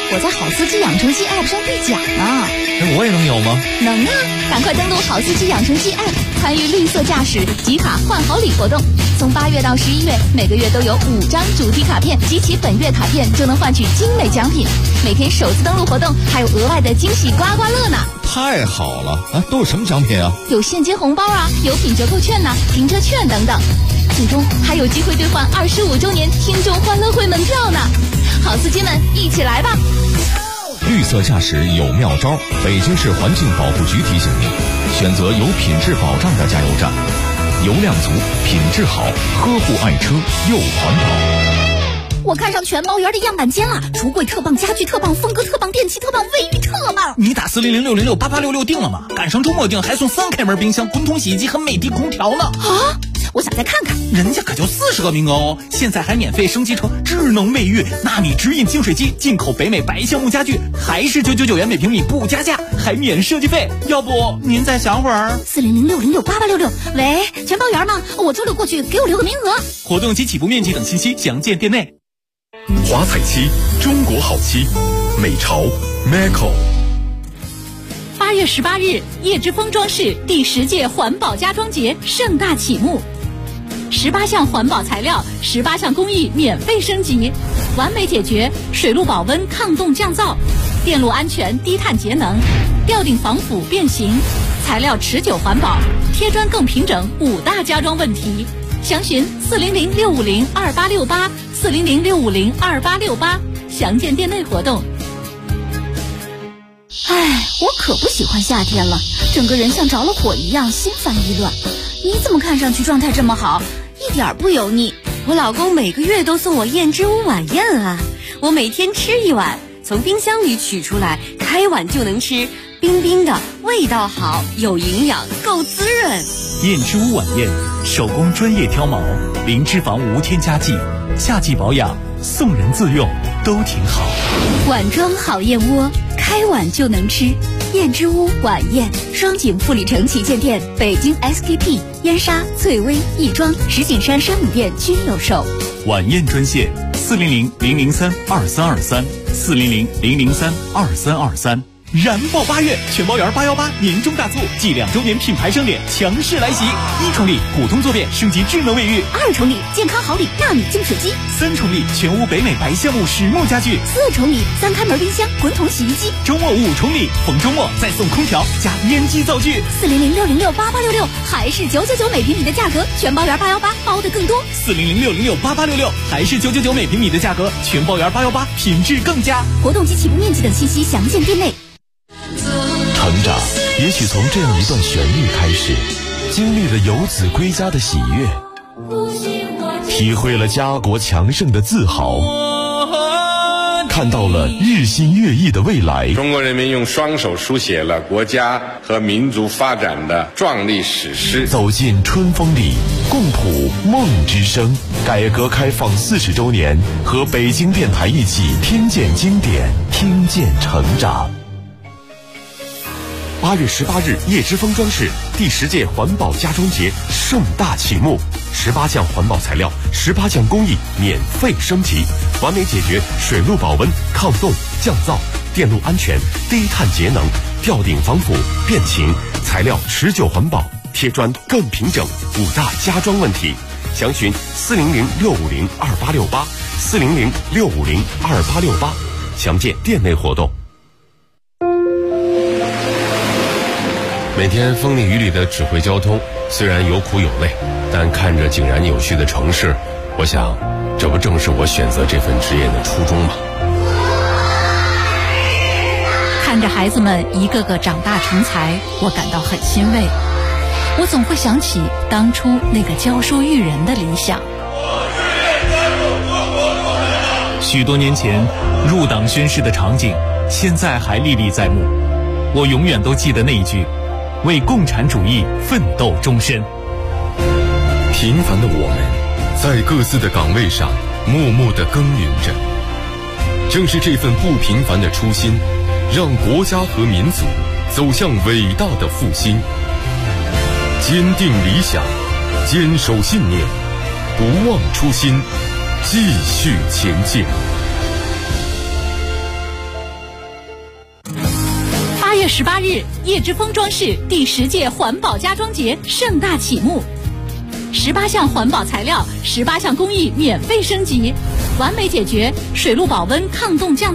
我在好司机养成记 App 上兑奖呢。 我也能有吗？ 能啊！赶快登录好司机养成记 App， 参与绿色驾驶集卡换好礼活动。从8月到11月，每个月都有5张主题卡片，集齐本月卡片就能换取精美奖品。每天首次登录活动还有额外的惊喜刮刮乐呢！ 太好了啊！都有什么奖品啊？ 有现金红包啊，有品折扣券呐、停车券等等。最终还有机会兑换25周年听众欢乐会门票呢！好司机们，一起来吧！ 绿色驾驶有妙招，北京市环境保护局提醒您，选择有品质保障的加油站，油量足，品质好，呵护爱车又环保。 我看上全包园的样板间了，橱柜特棒，家具特棒，风格特棒，电器特棒，卫浴特棒。 你打40060688866订了吗？赶上周末订还送3开门冰箱、滚筒洗衣机和美的空调呢。 啊！我想再看看， 人家可就40个名额哦！现在还免费升级成智能卫浴、纳米直饮净水机，进口北美白橡木家具，还是999元每平米不加价，还免设计费。要不您再想会儿 ？40060688866，喂，全包园吗？我周六过去，给我留个名额。 活动及起步面积等信息详见店内。 华彩漆，中国好漆，美潮 Maco。 8月18日，叶之峰装饰第10届环保家装节盛大启幕，18项环保材料，18项工艺免费升级，完美解决水路保温、抗冻降噪、电路安全、低碳节能、吊顶防腐变形、材料持久环保、贴砖更平整5大家装问题。详询400-650-2868，400-650-2868，详见店内活动。 唉，我可不喜欢夏天了，整个人像着了火一样，心烦意乱。你怎么看上去状态这么好，一点不油腻？ 我老公每个月都送我燕之屋晚宴啊，我每天吃一碗，从冰箱里取出来，开碗就能吃，冰冰的，味道好，有营养，够滋润。 燕之屋晚宴，手工专业挑毛，零脂肪无添加剂，夏季保养，送人自用都挺好。 碗装好燕窝，开碗就能吃。燕之屋晚宴，双井富里城旗舰店、北京 SKP、燕莎、翠微、亦庄、石景山商旅店均有售。 晚宴专线400-003-2323，400-003-2323。燃爆8月，全包园818年终大促，继2周年品牌盛典强势来袭！1重礼普通坐便升级智能卫浴 ，2重礼健康好礼纳米净水机 ，3重礼全屋北美白橡木实木家具 ，4重礼3开门冰箱、滚筒洗衣机。 周末5重礼，逢周末再送空调加烟机灶具。 400-606-8866，还是999每平米的价格，全包园818包的更多。 400-606-8866，还是999每平米的价格，全包园818品质更佳。 活动及起步面积等信息详见店内。 成长也许从这样一段旋律开始，经历了游子归家的喜悦，体会了家国强盛的自豪，看到了日新月异的未来。 中国人民用双手书写了国家和民族发展的壮丽史诗。 走进春风里，共谱梦之声。改革开放40周年，和北京电台一起听见经典，听见成长。8月18日，叶之峰装饰第10届环保家装节盛大启幕，18项环保材料，18项工艺免费升级，完美解决水路保温、抗冻、降噪、电路安全、低碳节能、吊顶防腐、变形，材料持久环保，贴砖更平整5大家装问题。详询400-650-2868，400-650-2868，详见店内活动。 每天风里雨里的指挥交通，虽然有苦有累，但看着井然有序的城市，我想，这不正是我选择这份职业的初衷吗？ 看着孩子们一个个长大成才，我感到很欣慰。我总会想起当初那个教书育人的理想。 许多年前入党宣誓的场景，现在还历历在目。我永远都记得那一句：为共产主义奋斗终身。 平凡的我们，在各自的岗位上默默地耕耘着。正是这份不平凡的初心，让国家和民族走向伟大的复兴。坚定理想，坚守信念，不忘初心，继续前进。 月18日，叶之峰装饰第10届环保家装节盛大启幕，18项环保材料，18项工艺免费升级，完美解决水陆保温、抗冻降。